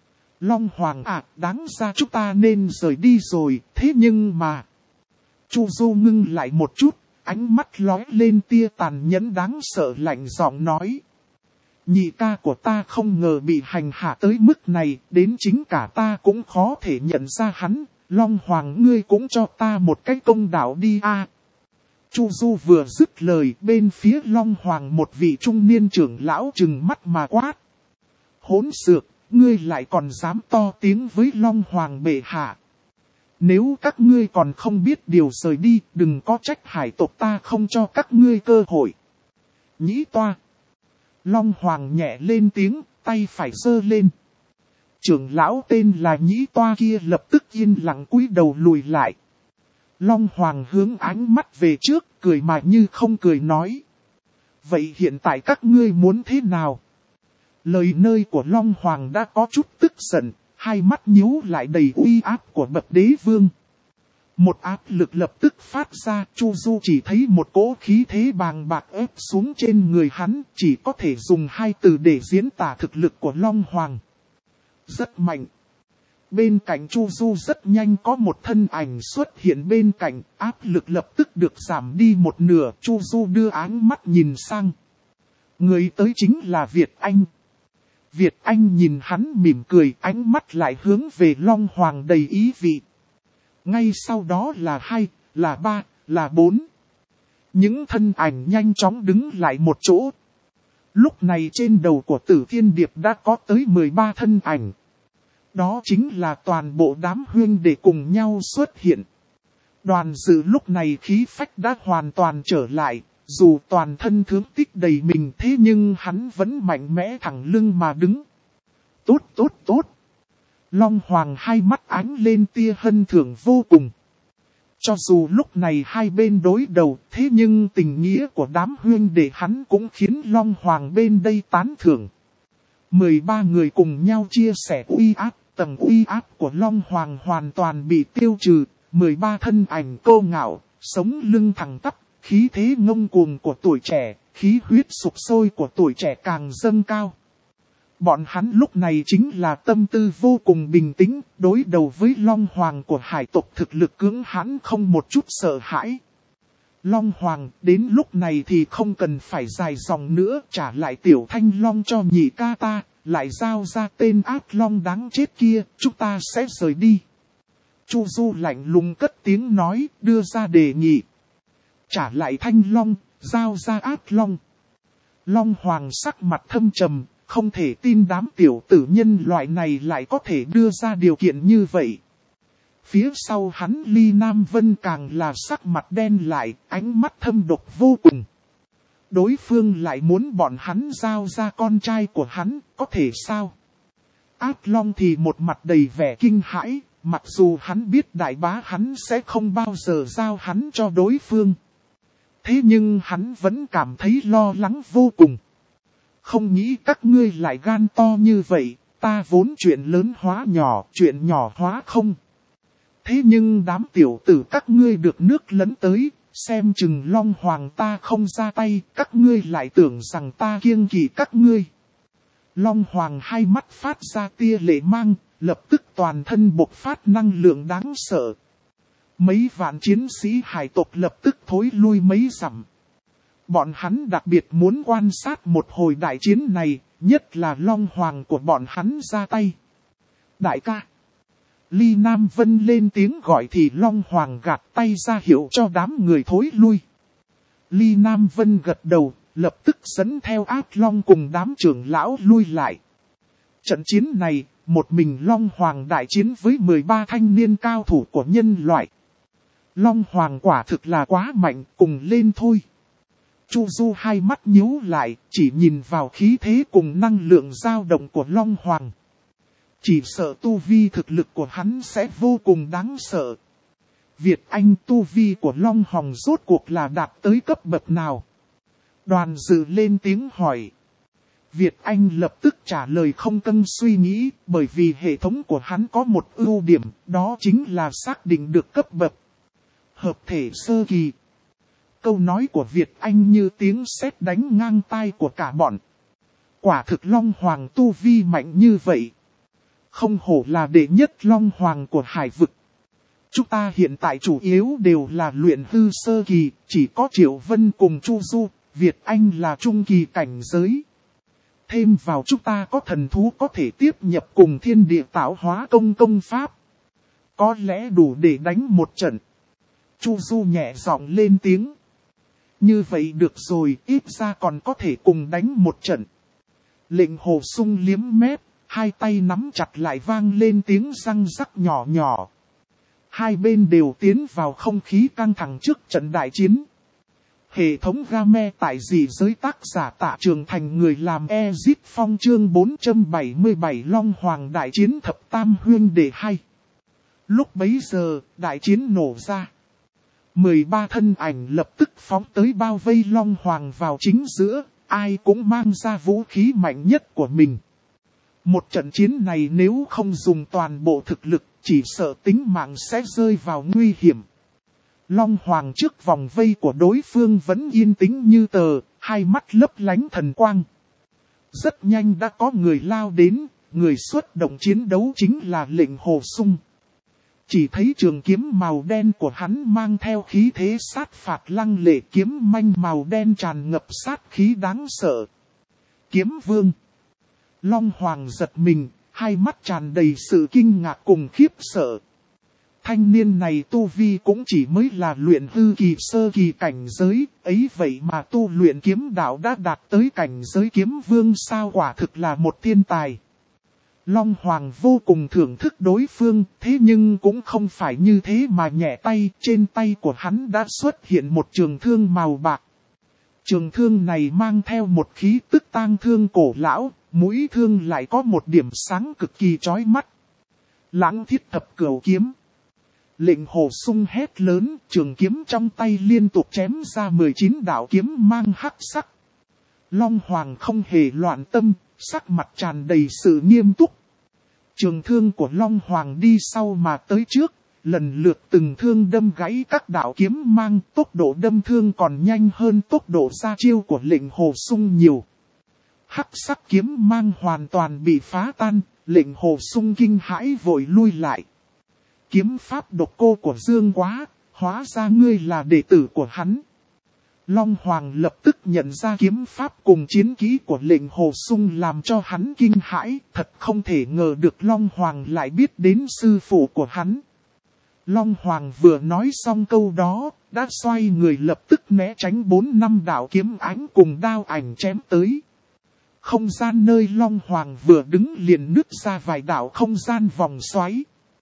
Speaker 1: Long Hoàng à, đáng ra chúng ta nên rời đi rồi, thế nhưng mà... Chu Du ngưng lại một chút, ánh mắt lóe lên tia tàn nhẫn đáng sợ lạnh giọng nói. Nhị ca của ta không ngờ bị hành hạ tới mức này, đến chính cả ta cũng khó thể nhận ra hắn. Long Hoàng ngươi cũng cho ta một cái công đạo đi a. Chu Du vừa dứt lời, bên phía Long Hoàng một vị trung niên trưởng lão trừng mắt mà quát. Hỗn xược, ngươi lại còn dám to tiếng với Long Hoàng bệ hạ. Nếu các ngươi còn không biết điều rời đi, đừng có trách hải tộc ta không cho các ngươi cơ hội. Nhĩ toa. Long Hoàng nhẹ lên tiếng, tay phải giơ lên. Trưởng lão tên là Nhĩ toa kia lập tức yên lặng cúi đầu lùi lại. Long Hoàng hướng ánh mắt về trước, cười mà như không cười nói. Vậy hiện tại các ngươi muốn thế nào? Lời nơi của Long Hoàng đã có chút tức giận, hai mắt nhíu lại đầy uy áp của bậc đế vương. Một áp lực lập tức phát ra, Chu Du chỉ thấy một cỗ khí thế bàng bạc ép xuống trên người hắn, chỉ có thể dùng hai từ để diễn tả thực lực của Long Hoàng. Rất mạnh. Bên cạnh Chu Du rất nhanh có một thân ảnh xuất hiện bên cạnh, áp lực lập tức được giảm đi một nửa, Chu Du đưa ánh mắt nhìn sang. Người tới chính là Việt Anh. Việt Anh nhìn hắn mỉm cười, ánh mắt lại hướng về Long Hoàng đầy ý vị. Ngay sau đó là 2, là 3, là 4. Những thân ảnh nhanh chóng đứng lại một chỗ. Lúc này trên đầu của Tử Thiên Điệp đã có tới 13 thân ảnh. Đó chính là toàn bộ đám huynh đệ cùng nhau xuất hiện. Đoàn dự lúc này khí phách đã hoàn toàn trở lại. Dù toàn thân thương tích đầy mình thế nhưng hắn vẫn mạnh mẽ thẳng lưng mà đứng. Tốt. Long Hoàng hai mắt ánh lên tia hân thưởng vô cùng. Cho dù lúc này hai bên đối đầu thế nhưng tình nghĩa của đám huynh đệ hắn cũng khiến Long Hoàng bên đây tán thưởng. 13 người cùng nhau chia sẻ uy áp, tầng uy áp của Long Hoàng hoàn toàn bị tiêu trừ. 13 thân ảnh cô ngạo, sống lưng thẳng tắp. Khí thế ngông cuồng của tuổi trẻ, khí huyết sục sôi của tuổi trẻ càng dâng cao. Bọn hắn lúc này chính là tâm tư vô cùng bình tĩnh, đối đầu với Long Hoàng của hải tộc thực lực cưỡng hãn không một chút sợ hãi. Long Hoàng, đến lúc này thì không cần phải dài dòng nữa, trả lại tiểu thanh long cho nhị ca ta, lại giao ra tên ác long đáng chết kia, chúng ta sẽ rời đi. Chu Du lạnh lùng cất tiếng nói, đưa ra đề nghị. Trả lại thanh long, giao ra ác long. Long Hoàng sắc mặt thâm trầm, không thể tin đám tiểu tử nhân loại này lại có thể đưa ra điều kiện như vậy. Phía sau hắn Ly Nam Vân càng là sắc mặt đen lại, ánh mắt thâm độc vô cùng. Đối phương lại muốn bọn hắn giao ra con trai của hắn, có thể sao? Ác long thì một mặt đầy vẻ kinh hãi, mặc dù hắn biết đại bá hắn sẽ không bao giờ giao hắn cho đối phương. Thế nhưng hắn vẫn cảm thấy lo lắng vô cùng. Không nghĩ các ngươi lại gan to như vậy, ta vốn chuyện lớn hóa nhỏ, chuyện nhỏ hóa không. Thế nhưng đám tiểu tử các ngươi được nước lấn tới, xem chừng Long Hoàng ta không ra tay, các ngươi lại tưởng rằng ta kiêng kỵ các ngươi. Long Hoàng hai mắt phát ra tia lệ mang, lập tức toàn thân bộc phát năng lượng đáng sợ. Mấy vạn chiến sĩ hải tộc lập tức thối lui mấy dặm. Bọn hắn đặc biệt muốn quan sát một hồi đại chiến này, nhất là Long Hoàng của bọn hắn ra tay. Đại ca. Ly Nam Vân lên tiếng gọi thì Long Hoàng gạt tay ra hiệu cho đám người thối lui. Ly Nam Vân gật đầu, lập tức dẫn theo Ác Long cùng đám trưởng lão lui lại. Trận chiến này, một mình Long Hoàng đại chiến với 13 thanh niên cao thủ của nhân loại. Long Hoàng quả thực là quá mạnh, cùng lên thôi. Chu Du hai mắt nhíu lại, chỉ nhìn vào khí thế cùng năng lượng dao động của Long Hoàng. Chỉ sợ tu vi thực lực của hắn sẽ vô cùng đáng sợ. Việt Anh tu vi của Long Hoàng rốt cuộc là đạt tới cấp bậc nào? Đoàn dự lên tiếng hỏi. Việt Anh lập tức trả lời không cần suy nghĩ, bởi vì hệ thống của hắn có một ưu điểm, đó chính là xác định được cấp bậc. Hợp thể sơ kỳ. Câu nói của Việt Anh như tiếng sét đánh ngang tai của cả bọn. Quả thực Long Hoàng tu vi mạnh như vậy. Không hổ là đệ nhất Long Hoàng của hải vực. Chúng ta hiện tại chủ yếu đều là luyện hư sơ kỳ, chỉ có Triệu Vân cùng Chu Du, Việt Anh là trung kỳ cảnh giới. Thêm vào chúng ta có thần thú có thể tiếp nhập cùng thiên địa tạo hóa công pháp. Có lẽ đủ để đánh một trận. Chu Du nhẹ giọng lên tiếng. Như vậy được rồi, ít ra còn có thể cùng đánh một trận. Lệnh Hồ Sung liếm mép, hai tay nắm chặt lại vang lên tiếng răng rắc nhỏ nhỏ. Hai bên đều tiến vào không khí căng thẳng trước trận đại chiến. Hệ thống game tại dị giới tác giả Tạ Trường Thành người làm Ezit Phong chương 477 Long Hoàng đại chiến thập tam huyên đệ 2. Lúc bấy giờ, đại chiến nổ ra. 13 thân ảnh lập tức phóng tới bao vây Long Hoàng vào chính giữa, ai cũng mang ra vũ khí mạnh nhất của mình. Một trận chiến này nếu không dùng toàn bộ thực lực, chỉ sợ tính mạng sẽ rơi vào nguy hiểm. Long Hoàng trước vòng vây của đối phương vẫn yên tĩnh như tờ, hai mắt lấp lánh thần quang. Rất nhanh đã có người lao đến, người xuất động chiến đấu chính là Lệnh Hồ Sung. Chỉ thấy trường kiếm màu đen của hắn mang theo khí thế sát phạt lăng lệ, kiếm manh màu đen tràn ngập sát khí đáng sợ. Kiếm vương. Long Hoàng giật mình, hai mắt tràn đầy sự kinh ngạc cùng khiếp sợ. Thanh niên này tu vi cũng chỉ mới là luyện hư kỳ sơ kỳ cảnh giới, ấy vậy mà tu luyện kiếm đạo đã đạt tới cảnh giới kiếm vương sao, quả thực là một thiên tài. Long Hoàng vô cùng thưởng thức đối phương, thế nhưng cũng không phải như thế mà nhẹ tay, trên tay của hắn đã xuất hiện một trường thương màu bạc. Trường thương này mang theo một khí tức tang thương cổ lão, mũi thương lại có một điểm sáng cực kỳ chói mắt. Lãng Thiết Thập Cửu Kiếm. Lệnh Hồ Sung hét lớn, trường kiếm trong tay liên tục chém ra 19 đạo kiếm mang hắc sắc. Long Hoàng không hề loạn tâm, sắc mặt tràn đầy sự nghiêm túc. Trường thương của Long Hoàng đi sau mà tới trước, lần lượt từng thương đâm gãy các đạo kiếm mang, tốc độ đâm thương còn nhanh hơn tốc độ ra chiêu của Lệnh Hồ Sung nhiều. Hắc sắc kiếm mang hoàn toàn bị phá tan, Lệnh Hồ Sung kinh hãi vội lui lại. Kiếm pháp độc cô của Dương Quá, hóa ra ngươi là đệ tử của hắn. Long Hoàng lập tức nhận ra kiếm pháp cùng chiến kỹ của Lệnh Hồ Sung làm cho hắn kinh hãi, thật không thể ngờ được Long Hoàng lại biết đến sư phụ của hắn. Long Hoàng vừa nói xong câu đó, đã xoay người lập tức né tránh 4-5 đạo kiếm ánh cùng đao ảnh chém tới. Không gian nơi Long Hoàng vừa đứng liền nứt ra vài đạo không gian vòng xoáy.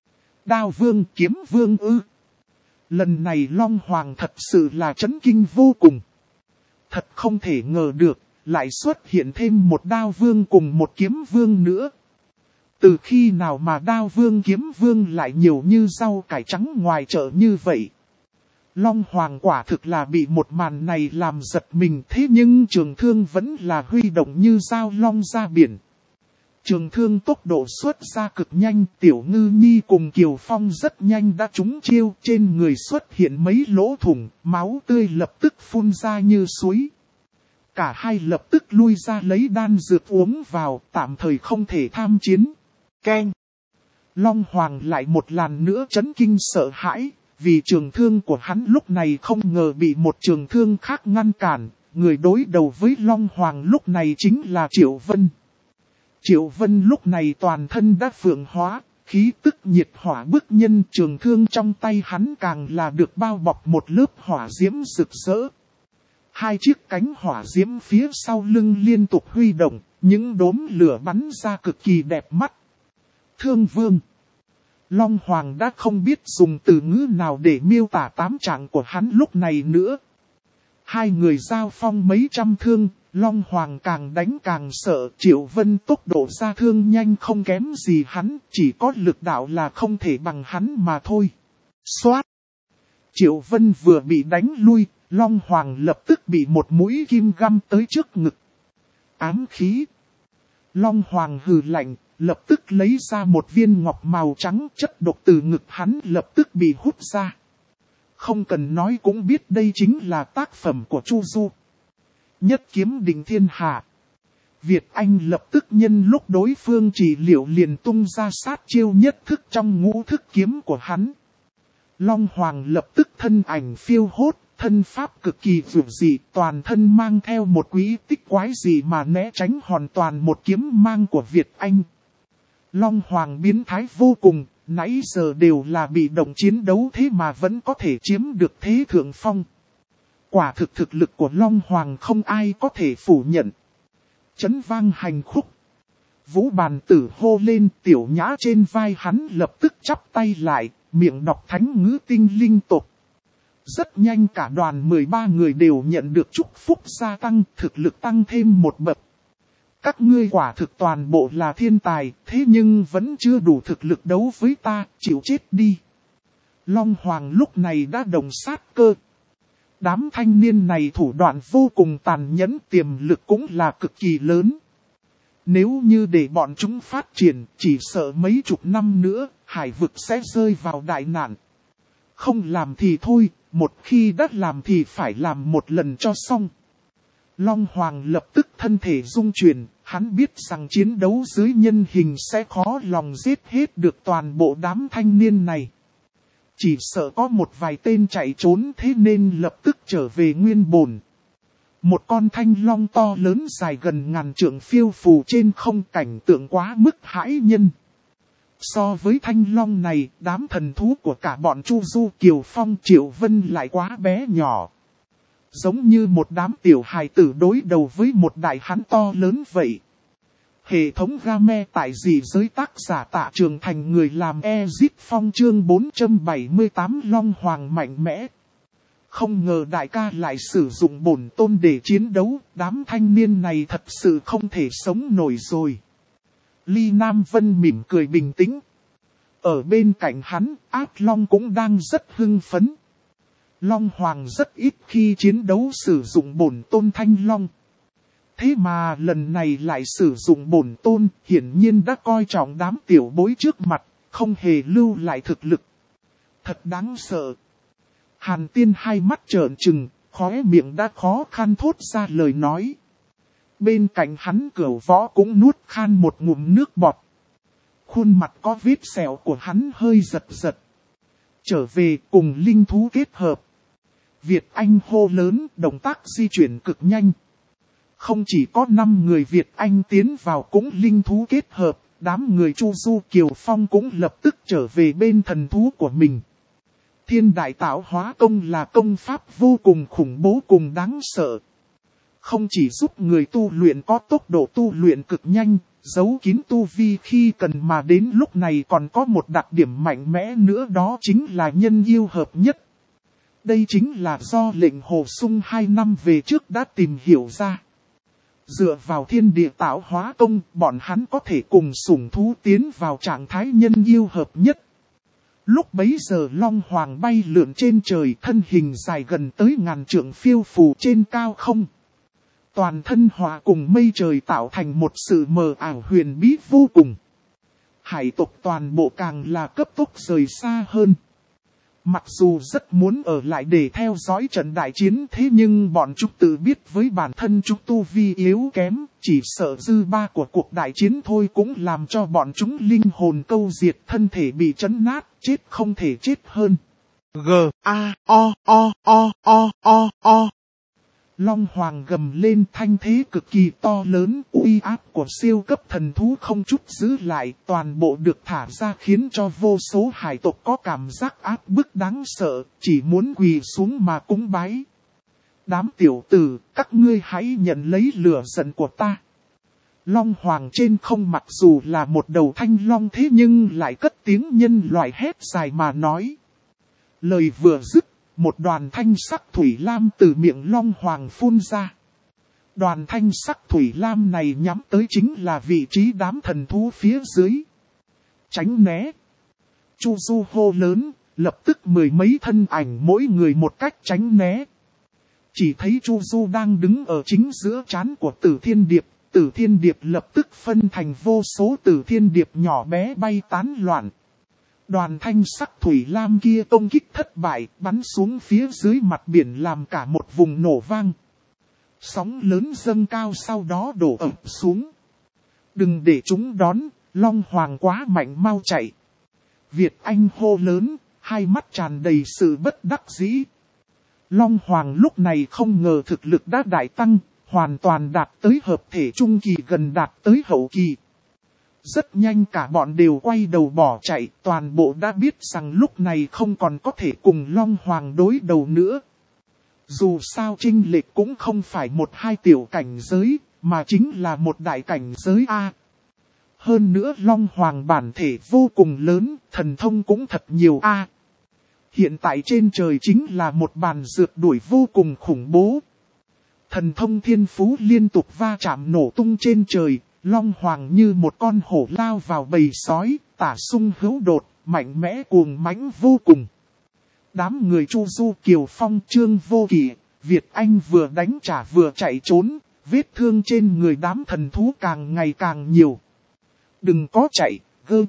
Speaker 1: Đao vương, kiếm vương ư. Lần này Long Hoàng thật sự là chấn kinh vô cùng. Thật không thể ngờ được, lại xuất hiện thêm một đao vương cùng một kiếm vương nữa. Từ khi nào mà đao vương kiếm vương lại nhiều như rau cải trắng ngoài chợ như vậy? Long Hoàng quả thực là bị một màn này làm giật mình, thế nhưng trường thương vẫn là huy động như dao long ra biển. Trường thương tốc độ xuất ra cực nhanh, Tiểu Ngư Nhi cùng Kiều Phong rất nhanh đã trúng chiêu, trên người xuất hiện mấy lỗ thủng, máu tươi lập tức phun ra như suối. Cả hai lập tức lui ra lấy đan dược uống vào, tạm thời không thể tham chiến. Keng! Long Hoàng lại một lần nữa chấn kinh sợ hãi, Vì trường thương của hắn lúc này không ngờ bị một trường thương khác ngăn cản, người đối đầu với Long Hoàng lúc này chính là Triệu Vân. Triệu Vân lúc này toàn thân đã phượng hóa, khí tức nhiệt hỏa bức nhân, trường thương trong tay hắn càng là được bao bọc một lớp hỏa diễm rực rỡ. Hai chiếc cánh hỏa diễm phía sau lưng liên tục huy động, những đốm lửa bắn ra cực kỳ đẹp mắt. Thương Vương. Long Hoàng đã không biết dùng từ ngữ nào để miêu tả tám trạng của hắn lúc này nữa. Hai người giao phong mấy trăm thương, Long Hoàng càng đánh càng sợ. Triệu Vân tốc độ ra thương nhanh không kém gì hắn, chỉ có lực đạo là không thể bằng hắn mà thôi. Xoát! Triệu Vân vừa bị đánh lui, Long Hoàng lập tức bị một mũi kim găm tới trước ngực. Ám khí! Long Hoàng hừ lạnh, lập tức lấy ra một viên ngọc màu trắng, chất độc từ ngực hắn lập tức bị hút ra. Không cần nói cũng biết đây chính là tác phẩm của Chu Du. Nhất kiếm định thiên hạ. Việt Anh lập tức nhân lúc đối phương chỉ liệu liền tung ra sát chiêu nhất thức trong ngũ thức kiếm của hắn. Long Hoàng lập tức thân ảnh phiêu hốt, thân pháp cực kỳ dữ dị, toàn thân mang theo một quý tích quái dị mà né tránh hoàn toàn một kiếm mang của Việt Anh. Long Hoàng biến thái vô cùng, nãy giờ đều là bị động chiến đấu thế mà vẫn có thể chiếm được thế thượng phong. Quả thực lực của Long Hoàng không ai có thể phủ nhận. Chấn vang hành khúc. Vũ Bàn Tử hô lên, tiểu nhã trên vai hắn lập tức chắp tay lại, miệng đọc thánh ngữ tinh linh tục. Rất nhanh cả đoàn 13 người đều nhận được chúc phúc gia tăng, thực lực tăng thêm một bậc. Các ngươi quả thực toàn bộ là thiên tài, thế nhưng vẫn chưa đủ thực lực đấu với ta, chịu chết đi. Long Hoàng lúc này đã đồng sát cơ. Đám thanh niên này thủ đoạn vô cùng tàn nhẫn, tiềm lực cũng là cực kỳ lớn. Nếu như để bọn chúng phát triển, chỉ sợ mấy chục năm nữa, hải vực sẽ rơi vào đại nạn. Không làm thì thôi, một khi đã làm thì phải làm một lần cho xong. Long Hoàng lập tức thân thể rung chuyển, hắn biết rằng chiến đấu dưới nhân hình sẽ khó lòng giết hết được toàn bộ đám thanh niên này. Chỉ sợ có một vài tên chạy trốn thế nên lập tức trở về nguyên bổn. Một con thanh long to lớn dài gần ngàn trượng phiêu phù trên không, cảnh tượng quá mức hãi nhân. So với thanh long này, đám thần thú của cả bọn Chu Du, Kiều Phong, Triệu Vân lại quá bé nhỏ. Giống như một đám tiểu hài tử đối đầu với một đại hán to lớn vậy. Hệ thống game tại dị giới, tác giả Tạ Trường Thành, người làm Ezit Phong, chương 478 Long Hoàng mạnh mẽ. Không ngờ đại ca lại sử dụng bổn tôn để chiến đấu, đám thanh niên này thật sự không thể sống nổi rồi. Ly Nam Vân mỉm cười bình tĩnh. Ở bên cạnh hắn, Ác Long cũng đang rất hưng phấn. Long Hoàng rất ít khi chiến đấu sử dụng bổn tôn Thanh Long. Thế mà lần này lại sử dụng bổn tôn, hiển nhiên đã coi trọng đám tiểu bối trước mặt, không hề lưu lại thực lực. Thật đáng sợ. Hàn Tiên hai mắt trợn trừng, khóe miệng đã khó khăn thốt ra lời nói. Bên cạnh hắn Cửu Võ cũng nuốt khan một ngụm nước bọt. Khuôn mặt có vết sẹo của hắn hơi giật giật. Trở về cùng linh thú kết hợp. Việt Anh hô lớn, động tác di chuyển cực nhanh. Không chỉ có 5 người Việt Anh tiến vào cũng linh thú kết hợp, đám người Chu Du, Kiều Phong cũng lập tức trở về bên thần thú của mình. Thiên Đại Tạo Hóa Công là công pháp vô cùng khủng bố cùng đáng sợ. Không chỉ giúp người tu luyện có tốc độ tu luyện cực nhanh, giấu kín tu vi khi cần, mà đến lúc này còn có một đặc điểm mạnh mẽ nữa, đó chính là nhân yêu hợp nhất. Đây chính là do lệnh Hồ Sung 2 năm về trước đã tìm hiểu ra. Dựa vào Thiên Địa Tạo Hóa Công, bọn hắn có thể cùng sủng thú tiến vào trạng thái nhân yêu hợp nhất. Lúc bấy giờ Long Hoàng bay lượn trên trời, thân hình dài gần tới ngàn trượng phiêu phù trên cao không. Toàn thân hòa cùng mây trời tạo thành một sự mờ ảo huyền bí vô cùng. Hải tộc toàn bộ càng là cấp tốc rời xa hơn. Mặc dù rất muốn ở lại để theo dõi trận đại chiến, thế nhưng bọn chúng tự biết với bản thân chúng tu vi yếu kém, chỉ sợ dư ba của cuộc đại chiến thôi cũng làm cho bọn chúng linh hồn câu diệt, thân thể bị chấn nát, chết không thể chết hơn. G-A-O-O-O-O-O. Long Hoàng gầm lên, thanh thế cực kỳ to lớn, uy áp của siêu cấp thần thú không chút giữ lại, toàn bộ được thả ra khiến cho vô số hải tộc có cảm giác áp bức đáng sợ, chỉ muốn quỳ xuống mà cúng bái. Đám tiểu tử, các ngươi hãy nhận lấy lửa giận của ta. Long Hoàng trên không mặc dù là một đầu thanh long thế nhưng lại cất tiếng nhân loại hét dài mà nói. Lời vừa dứt, một đoàn thanh sắc thủy lam từ miệng Long Hoàng phun ra. Đoàn thanh sắc thủy lam này nhắm tới chính là vị trí đám thần thú phía dưới. Tránh né. Chu Du hô lớn, lập tức mười mấy thân ảnh mỗi người một cách tránh né. Chỉ thấy Chu Du đang đứng ở chính giữa trán của Tử Thiên Điệp. Tử Thiên Điệp lập tức phân thành vô số Tử Thiên Điệp nhỏ bé bay tán loạn. Đoàn thanh sắc thủy lam kia công kích thất bại, bắn xuống phía dưới mặt biển làm cả một vùng nổ vang. Sóng lớn dâng cao sau đó đổ ập xuống. Đừng để chúng đón, Long Hoàng quá mạnh, mau chạy. Việt Anh hô lớn, hai mắt tràn đầy sự bất đắc dĩ. Long Hoàng lúc này không ngờ thực lực đã đại tăng, hoàn toàn đạt tới hợp thể trung kỳ, gần đạt tới hậu kỳ. Rất nhanh cả bọn đều quay đầu bỏ chạy, toàn bộ đã biết rằng lúc này không còn có thể cùng Long Hoàng đối đầu nữa. Dù sao chênh lệch cũng không phải một hai tiểu cảnh giới, mà chính là một đại cảnh giới A. Hơn nữa Long Hoàng bản thể vô cùng lớn, thần thông cũng thật nhiều A. Hiện tại trên trời chính là một bàn rượt đuổi vô cùng khủng bố. Thần thông thiên phú liên tục va chạm nổ tung trên trời, Long Hoàng như một con hổ lao vào bầy sói, tả sung hữu đột, mạnh mẽ cuồng mãnh vô cùng. Đám người Chu Du, Kiều Phong, Trương Vô Kỵ, Việt Anh vừa đánh trả vừa chạy trốn, vết thương trên người đám thần thú càng ngày càng nhiều. Đừng có chạy,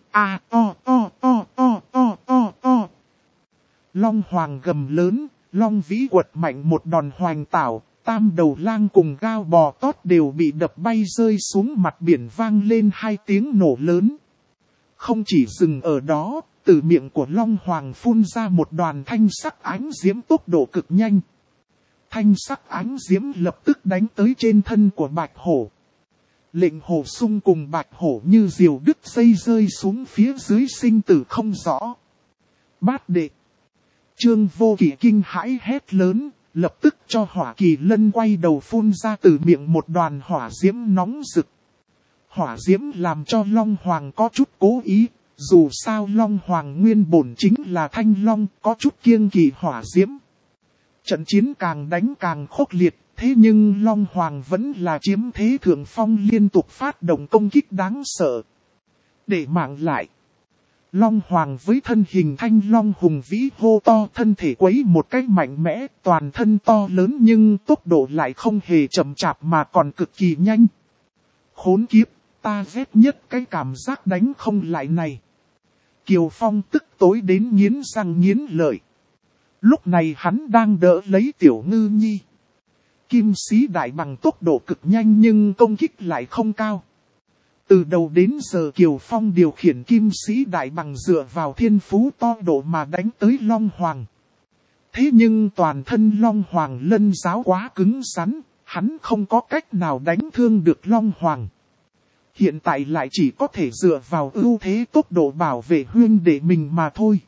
Speaker 1: G-A-O-O-O-O-O-O. Long Hoàng gầm lớn, Long Vĩ quật mạnh một đòn hoành tảo, tam đầu lang cùng gao bò tót đều bị đập bay rơi xuống mặt biển, vang lên hai tiếng nổ lớn. Không chỉ dừng ở đó, từ miệng của Long Hoàng phun ra một đoàn thanh sắc ánh diễm tốc độ cực nhanh. Thanh sắc ánh diễm lập tức đánh tới trên thân của Bạch Hổ. Lệnh Hổ Sung cùng Bạch Hổ như diều đứt dây rơi xuống phía dưới, sinh tử không rõ. Bát đệ. Trương Vô Kỵ kinh hãi hét lớn, lập tức cho Hỏa Kỳ Lân quay đầu phun ra từ miệng một đoàn hỏa diễm nóng rực. Hỏa diễm làm cho Long Hoàng có chút cố ý, dù sao Long Hoàng nguyên bổn chính là Thanh Long, có chút kiêng kỵ hỏa diễm. Trận chiến càng đánh càng khốc liệt, thế nhưng Long Hoàng vẫn là chiếm thế thượng phong, liên tục phát động công kích đáng sợ. Để mạng lại. Long Hoàng với thân hình thanh long hùng vĩ hô to, thân thể quấy một cách mạnh mẽ, toàn thân to lớn nhưng tốc độ lại không hề chậm chạp mà còn cực kỳ nhanh. Khốn kiếp, ta ghét nhất cái cảm giác đánh không lại này. Kiều Phong tức tối đến nghiến răng nghiến lợi. Lúc này hắn đang đỡ lấy Tiểu Ngư Nhi. Kim sĩ đại bằng tốc độ cực nhanh nhưng công kích lại không cao. Từ đầu đến giờ Kiều Phong điều khiển kim sĩ đại bằng dựa vào thiên phú to độ mà đánh tới Long Hoàng. Thế nhưng toàn thân Long Hoàng lân giáo quá cứng rắn, hắn không có cách nào đánh thương được Long Hoàng. Hiện tại lại chỉ có thể dựa vào ưu thế tốc độ bảo vệ huynh đệ mình mà thôi.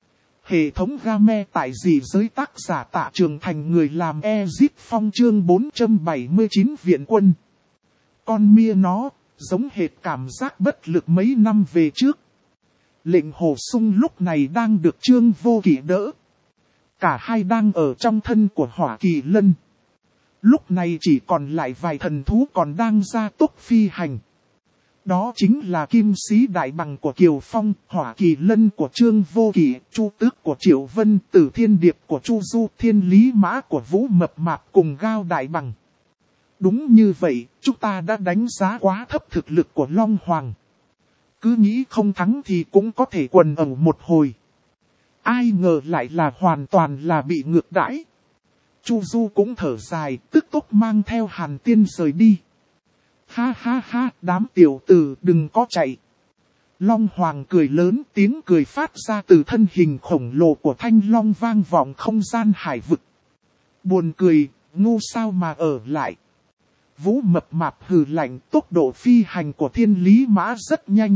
Speaker 1: Hệ thống game tại dị giới, tác giả Tạ Trường Thành, người làm Ezip Phong, chương 479 viện quân. Con mia nó, giống hệt cảm giác bất lực mấy năm về trước. Lệnh Hổ Sung lúc này đang được Trương Vô Kỵ đỡ. Cả hai đang ở trong thân của Hỏa Kỳ Lân. Lúc này chỉ còn lại vài thần thú còn đang ra tốc phi hành. Đó chính là kim sĩ đại bằng của Kiều Phong, Hỏa Kỳ Lân của Trương Vô Kỵ, Chu Tước của Triệu Vân, Tử Thiên Điệp của Chu Du, Thiên Lý Mã của Vũ Mập Mạp cùng Gao Đại Bằng. Đúng như vậy, chúng ta đã đánh giá quá thấp thực lực của Long Hoàng. Cứ nghĩ không thắng thì cũng có thể quần ẩu một hồi. Ai ngờ lại là hoàn toàn là bị ngược đãi. Chu Du cũng thở dài, tức tốc mang theo Hàn Tiên rời đi. Ha ha ha, đám tiểu tử đừng có chạy. Long Hoàng cười lớn, tiếng cười phát ra từ thân hình khổng lồ của Thanh Long vang vọng không gian hải vực. Buồn cười, ngu sao mà ở lại. Vũ Mập Mạp hừ lạnh, tốc độ phi hành của Thiên Lý Mã rất nhanh.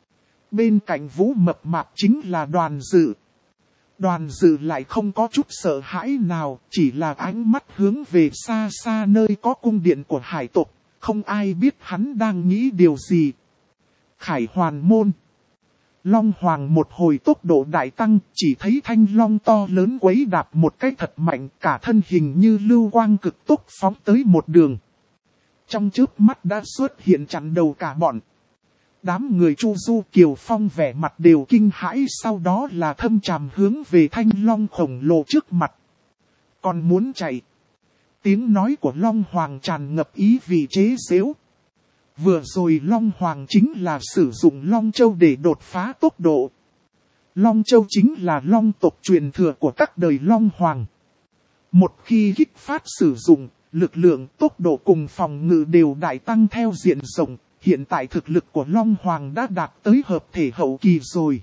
Speaker 1: Bên cạnh Vũ Mập Mạp chính là Đoàn Dự. Đoàn Dự lại không có chút sợ hãi nào, chỉ là ánh mắt hướng về xa xa nơi có cung điện của hải tộc, không ai biết hắn đang nghĩ điều gì. Khải Hoàn Môn. Long Hoàng một hồi tốc độ đại tăng, chỉ thấy thanh long to lớn quấy đạp một cái thật mạnh, cả thân hình như lưu quang cực tốc phóng tới một đường. Trong chớp mắt đã xuất hiện chặn đầu cả bọn. Đám người Chu Du Kiều Phong vẻ mặt đều kinh hãi, sau đó là thâm trầm hướng về thanh long khổng lồ trước mặt. Còn muốn chạy. Tiếng nói của Long Hoàng tràn ngập ý vị chế giễu. Vừa rồi Long Hoàng chính là sử dụng Long Châu để đột phá tốc độ. Long Châu chính là Long tộc truyền thừa của các đời Long Hoàng. Một khi kích phát sử dụng, lực lượng, tốc độ cùng phòng ngự đều đại tăng theo diện rộng. Hiện tại thực lực của Long Hoàng đã đạt tới hợp thể hậu kỳ rồi.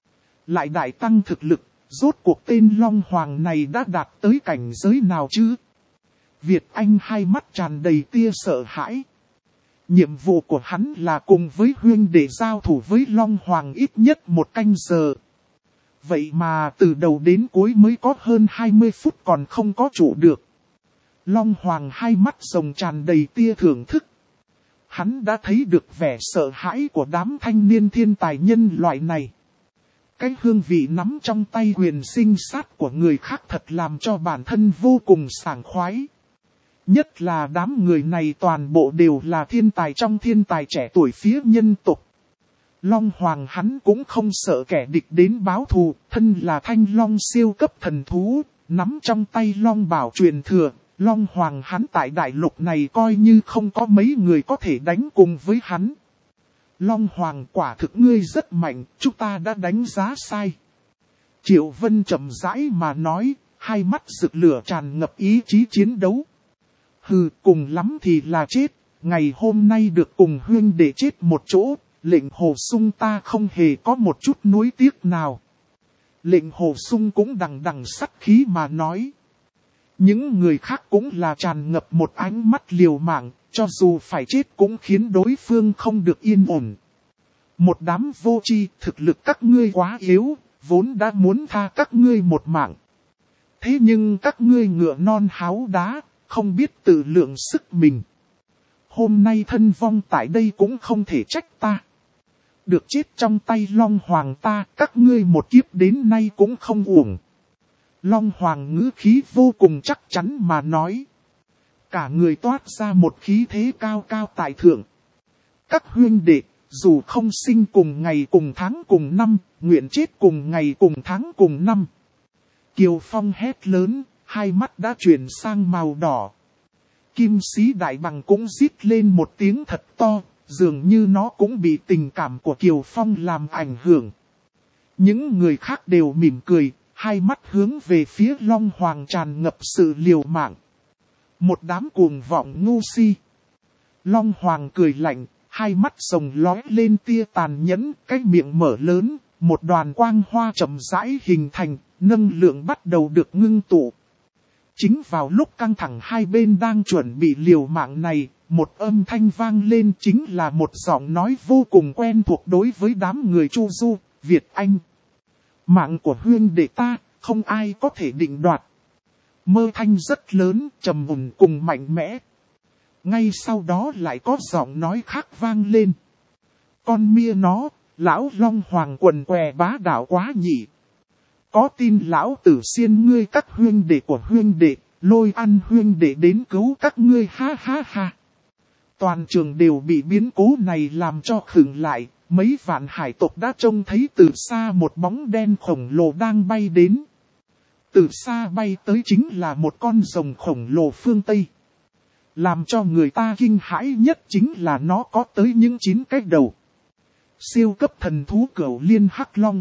Speaker 1: Lại đại tăng thực lực, rốt cuộc tên Long Hoàng này đã đạt tới cảnh giới nào chứ? Việt Anh hai mắt tràn đầy tia sợ hãi. Nhiệm vụ của hắn là cùng với huynh để giao thủ với Long Hoàng ít nhất 1 canh giờ. Vậy mà từ đầu đến cuối mới có hơn 20 phút còn không có trụ được. Long Hoàng hai mắt rồng tràn đầy tia thưởng thức. Hắn đã thấy được vẻ sợ hãi của đám thanh niên thiên tài nhân loại này. Cái hương vị nắm trong tay quyền sinh sát của người khác thật làm cho bản thân vô cùng sảng khoái. Nhất là đám người này toàn bộ đều là thiên tài trong thiên tài trẻ tuổi phía nhân tộc. Long Hoàng hắn cũng không sợ kẻ địch đến báo thù, thân là thanh long siêu cấp thần thú, nắm trong tay long bảo truyền thừa. Long Hoàng hắn tại đại lục này coi như không có mấy người có thể đánh cùng với hắn. Long Hoàng quả thực ngươi rất mạnh, chúng ta đã đánh giá sai. Triệu Vân chậm rãi mà nói, hai mắt rực lửa tràn ngập ý chí chiến đấu. Hừ, cùng lắm thì là chết, ngày hôm nay được cùng huynh để chết một chỗ, lệnh Hồ Sung ta không hề có một chút nuối tiếc nào. Lệnh Hồ Sung cũng đằng đằng sắt khí mà nói. Những người khác cũng là tràn ngập một ánh mắt liều mạng, cho dù phải chết cũng khiến đối phương không được yên ổn. Một đám vô tri, thực lực các ngươi quá yếu, vốn đã muốn tha các ngươi một mạng. Thế nhưng các ngươi ngựa non háo đá, không biết tự lượng sức mình. Hôm nay thân vong tại đây cũng không thể trách ta. Được chết trong tay Long Hoàng ta, các ngươi một kiếp đến nay cũng không uổng. Long Hoàng ngữ khí vô cùng chắc chắn mà nói. Cả người toát ra một khí thế cao cao tại thượng. Các huynh đệ, dù không sinh cùng ngày cùng tháng cùng năm, nguyện chết cùng ngày cùng tháng cùng năm. Kiều Phong hét lớn, hai mắt đã chuyển sang màu đỏ. Kim Sĩ Đại Bằng cũng rít lên một tiếng thật to, dường như nó cũng bị tình cảm của Kiều Phong làm ảnh hưởng. Những người khác đều mỉm cười, hai mắt hướng về phía Long Hoàng tràn ngập sự liều mạng. Một đám cuồng vọng ngu si. Long Hoàng cười lạnh, hai mắt rồng lóe lên tia tàn nhẫn, cái miệng mở lớn, một đoàn quang hoa chậm rãi hình thành, năng lượng bắt đầu được ngưng tụ. Chính vào lúc căng thẳng hai bên đang chuẩn bị liều mạng này, một âm thanh vang lên chính là một giọng nói vô cùng quen thuộc đối với đám người Chu Du, Việt Anh. Mạng của huynh đệ ta, không ai có thể định đoạt. Mơ thanh rất lớn, trầm ổn cùng mạnh mẽ. Ngay sau đó lại có giọng nói khác vang lên. Con mia nó, lão Long Hoàng quần què bá đạo quá nhỉ. Có tin lão tử xiên ngươi các huynh đệ của huynh đệ, lôi ăn huynh đệ đến cứu các ngươi ha ha ha. Toàn trường đều bị biến cố này làm cho khựng lại, mấy vạn hải tộc đã trông thấy từ xa một bóng đen khổng lồ đang bay đến. Từ xa bay tới chính là một con rồng khổng lồ phương Tây. Làm cho người ta kinh hãi nhất chính là nó có tới những 9 cái đầu. Siêu cấp thần thú Cửu Liên Hắc Long.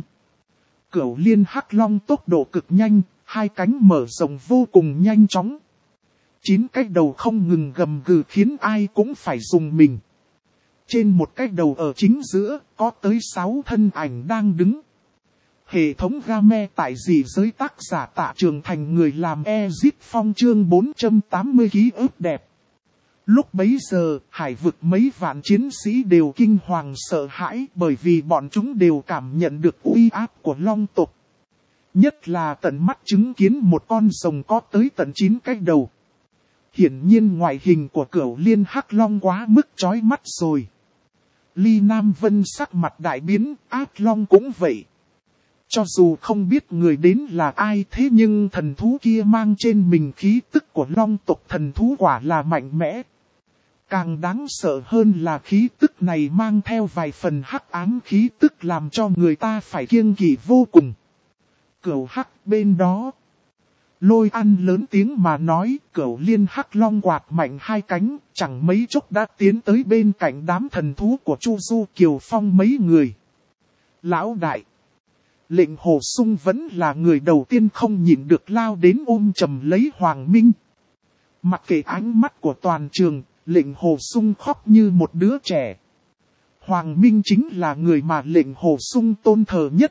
Speaker 1: Cửu Liên Hắc Long tốc độ cực nhanh, hai cánh mở rộng vô cùng nhanh chóng. 9 cái đầu không ngừng gầm gừ khiến ai cũng phải dùng mình. Trên một cái đầu ở chính giữa, có tới 6 thân ảnh đang đứng. Hệ thống game tại dị giới tác giả Tạ Trường Thành người làm Exit Phong chương 480 ký ức đẹp. Lúc bấy giờ, hải vực mấy vạn chiến sĩ đều kinh hoàng sợ hãi bởi vì bọn chúng đều cảm nhận được uy áp của long tộc. Nhất là tận mắt chứng kiến một con rồng có tới tận 9 cái đầu. Hiển nhiên ngoại hình của Cửu Liên Hắc Long quá mức chói mắt rồi. Ly Nam Vân sắc mặt đại biến, Ác Long cũng vậy. Cho dù không biết người đến là ai thế nhưng thần thú kia mang trên mình khí tức của long tộc thần thú quả là mạnh mẽ. Càng đáng sợ hơn là khí tức này mang theo vài phần hắc ám khí tức làm cho người ta phải kiêng kỵ vô cùng. Cửu Hắc bên đó. Lôi Ăn lớn tiếng mà nói, Cửu Liên Hắc Long quạt mạnh hai cánh, chẳng mấy chốc đã tiến tới bên cạnh đám thần thú của Chu Du Kiều Phong mấy người. Lão đại. Lệnh Hồ Sung vẫn là người đầu tiên không nhịn được lao đến ôm chầm lấy Hoàng Minh. Mặc kệ ánh mắt của toàn trường, Lệnh Hồ Sung khóc như một đứa trẻ. Hoàng Minh chính là người mà Lệnh Hồ Sung tôn thờ nhất.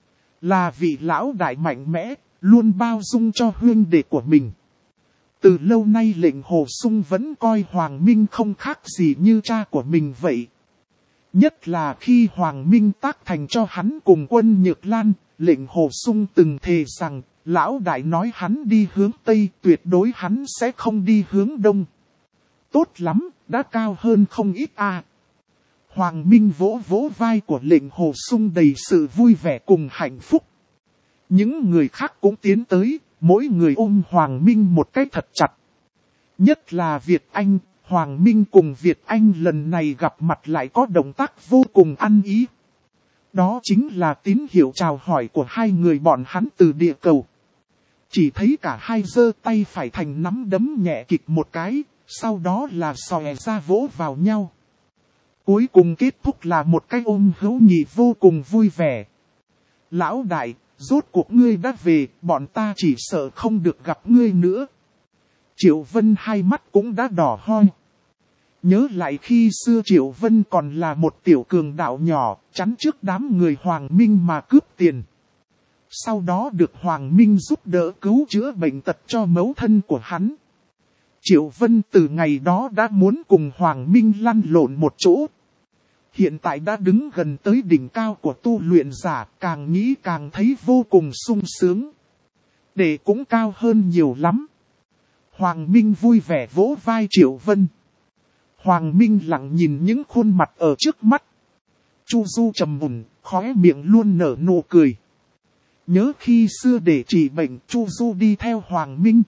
Speaker 1: Là vị lão đại mạnh mẽ, luôn bao dung cho huynh đệ của mình. Từ lâu nay Lệnh Hồ Sung vẫn coi Hoàng Minh không khác gì như cha của mình vậy. Nhất là khi Hoàng Minh tác thành cho hắn cùng Quân Nhược Lan, Lệnh Hồ Sung từng thề rằng, lão đại nói hắn đi hướng Tây, tuyệt đối hắn sẽ không đi hướng Đông. Tốt lắm, đã cao hơn không ít à. Hoàng Minh vỗ vỗ vai của Lệnh Hồ Sung đầy sự vui vẻ cùng hạnh phúc. Những người khác cũng tiến tới, mỗi người ôm Hoàng Minh một cái thật chặt. Nhất là Việt Anh, Hoàng Minh cùng Việt Anh lần này gặp mặt lại có động tác vô cùng ăn ý. Đó chính là tín hiệu chào hỏi của hai người bọn hắn từ địa cầu. Chỉ thấy cả hai giơ tay phải thành nắm đấm nhẹ kịch một cái, sau đó là xòe ra vỗ vào nhau. Cuối cùng kết thúc là một cái ôm hữu nghị vô cùng vui vẻ. Lão đại, rốt cuộc ngươi đã về, bọn ta chỉ sợ không được gặp ngươi nữa. Triệu Vân hai mắt cũng đã đỏ hoe. Nhớ lại khi xưa Triệu Vân còn là một tiểu cường đạo nhỏ, chắn trước đám người Hoàng Minh mà cướp tiền. Sau đó được Hoàng Minh giúp đỡ cứu chữa bệnh tật cho mẫu thân của hắn. Triệu Vân từ ngày đó đã muốn cùng Hoàng Minh lăn lộn một chỗ. Hiện tại đã đứng gần tới đỉnh cao của tu luyện giả, càng nghĩ càng thấy vô cùng sung sướng. Để cũng cao hơn nhiều lắm. Hoàng Minh vui vẻ vỗ vai Triệu Vân. Hoàng Minh lặng nhìn những khuôn mặt ở trước mắt. Chu Du trầm mùn, khóe miệng luôn nở nụ cười. Nhớ khi xưa để trị bệnh, Chu Du đi theo Hoàng Minh.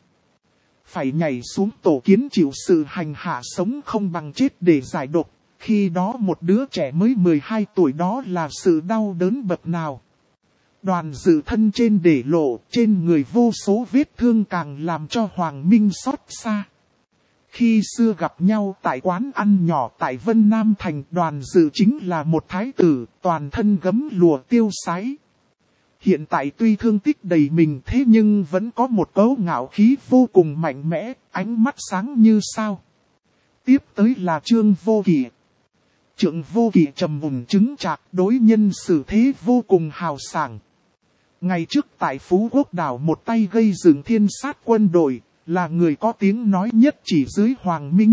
Speaker 1: Phải nhảy xuống tổ kiến chịu sự hành hạ sống không bằng chết để giải độc. Khi đó một đứa trẻ mới 12 tuổi đó là sự đau đớn bậc nào. Đoàn dự thân trên để lộ, trên người vô số vết thương càng làm cho Hoàng Minh xót xa. Khi xưa gặp nhau tại quán ăn nhỏ tại Vân Nam Thành, Đoàn dự chính là một thái tử, toàn thân gấm lụa tiêu sái. Hiện tại tuy thương tích đầy mình thế nhưng vẫn có một cấu ngạo khí vô cùng mạnh mẽ, ánh mắt sáng như sao. Tiếp tới là Trương Vô Kỵ. Trượng Vô Kỵ trầm mùn chứng chạc, đối nhân xử thế vô cùng hào sảng. Ngày trước tại Phú Quốc đảo một tay gây dựng thiên sát quân đội, là người có tiếng nói nhất chỉ dưới Hoàng Minh.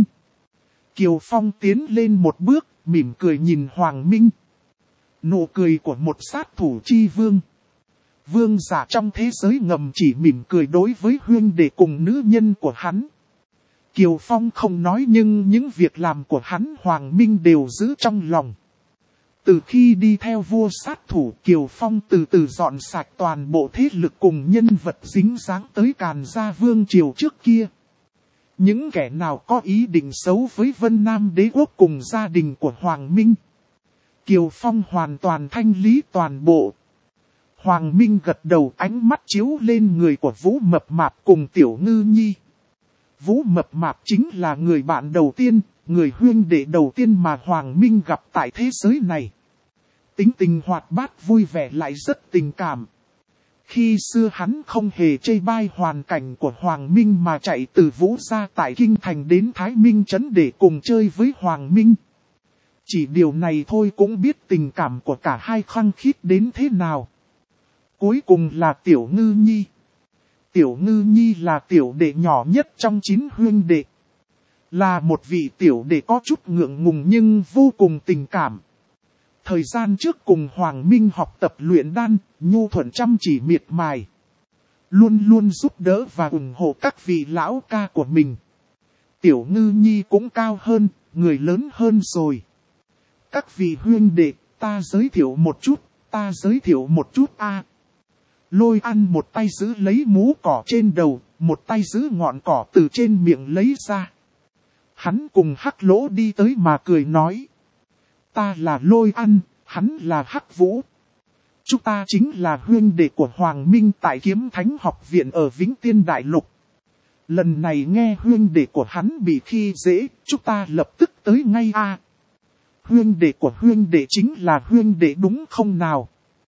Speaker 1: Kiều Phong tiến lên một bước, mỉm cười nhìn Hoàng Minh. Nụ cười của một sát thủ chi vương. Vương giả trong thế giới ngầm chỉ mỉm cười đối với huynh đệ cùng nữ nhân của hắn. Kiều Phong không nói nhưng những việc làm của hắn Hoàng Minh đều giữ trong lòng. Từ khi đi theo vua sát thủ, Kiều Phong từ từ dọn sạch toàn bộ thế lực cùng nhân vật dính dáng tới Càn Gia Vương triều trước kia. Những kẻ nào có ý định xấu với Vân Nam đế quốc cùng gia đình của Hoàng Minh, Kiều Phong hoàn toàn thanh lý toàn bộ. Hoàng Minh gật đầu, ánh mắt chiếu lên người của Vũ Mập Mạp cùng Tiểu Ngư Nhi. Vũ Mập Mạp chính là người bạn đầu tiên, người huynh đệ đầu tiên mà Hoàng Minh gặp tại thế giới này. Tính tình hoạt bát vui vẻ lại rất tình cảm. Khi xưa hắn không hề chê bai hoàn cảnh của Hoàng Minh mà chạy từ Vũ gia tại Kinh Thành đến Thái Minh Trấn để cùng chơi với Hoàng Minh. Chỉ điều này thôi cũng biết tình cảm của cả hai khăng khít đến thế nào. Cuối cùng là Tiểu Ngư Nhi. Tiểu Ngư Nhi là tiểu đệ nhỏ nhất trong 9 huynh đệ. Là một vị tiểu đệ có chút ngượng ngùng nhưng vô cùng tình cảm. Thời gian trước cùng Hoàng Minh học tập luyện đan, nhu thuận chăm chỉ miệt mài. Luôn luôn giúp đỡ và ủng hộ các vị lão ca của mình. Tiểu Ngư Nhi cũng cao hơn, người lớn hơn rồi. Các vị huynh đệ, ta giới thiệu một chút a. Lôi Ăn một tay giữ lấy mũ cỏ trên đầu, một tay giữ ngọn cỏ từ trên miệng lấy ra. Hắn cùng Hắc Lỗ đi tới mà cười nói. Ta là Lôi Ăn, hắn là Hắc Vũ. Chúng ta chính là huynh đệ của Hoàng Minh tại Kiếm Thánh học viện ở Vĩnh Tiên Đại Lục. Lần này nghe huynh đệ của hắn bị khi dễ, chúng ta lập tức tới ngay a. Huynh đệ của huynh đệ chính là huynh đệ đúng không nào?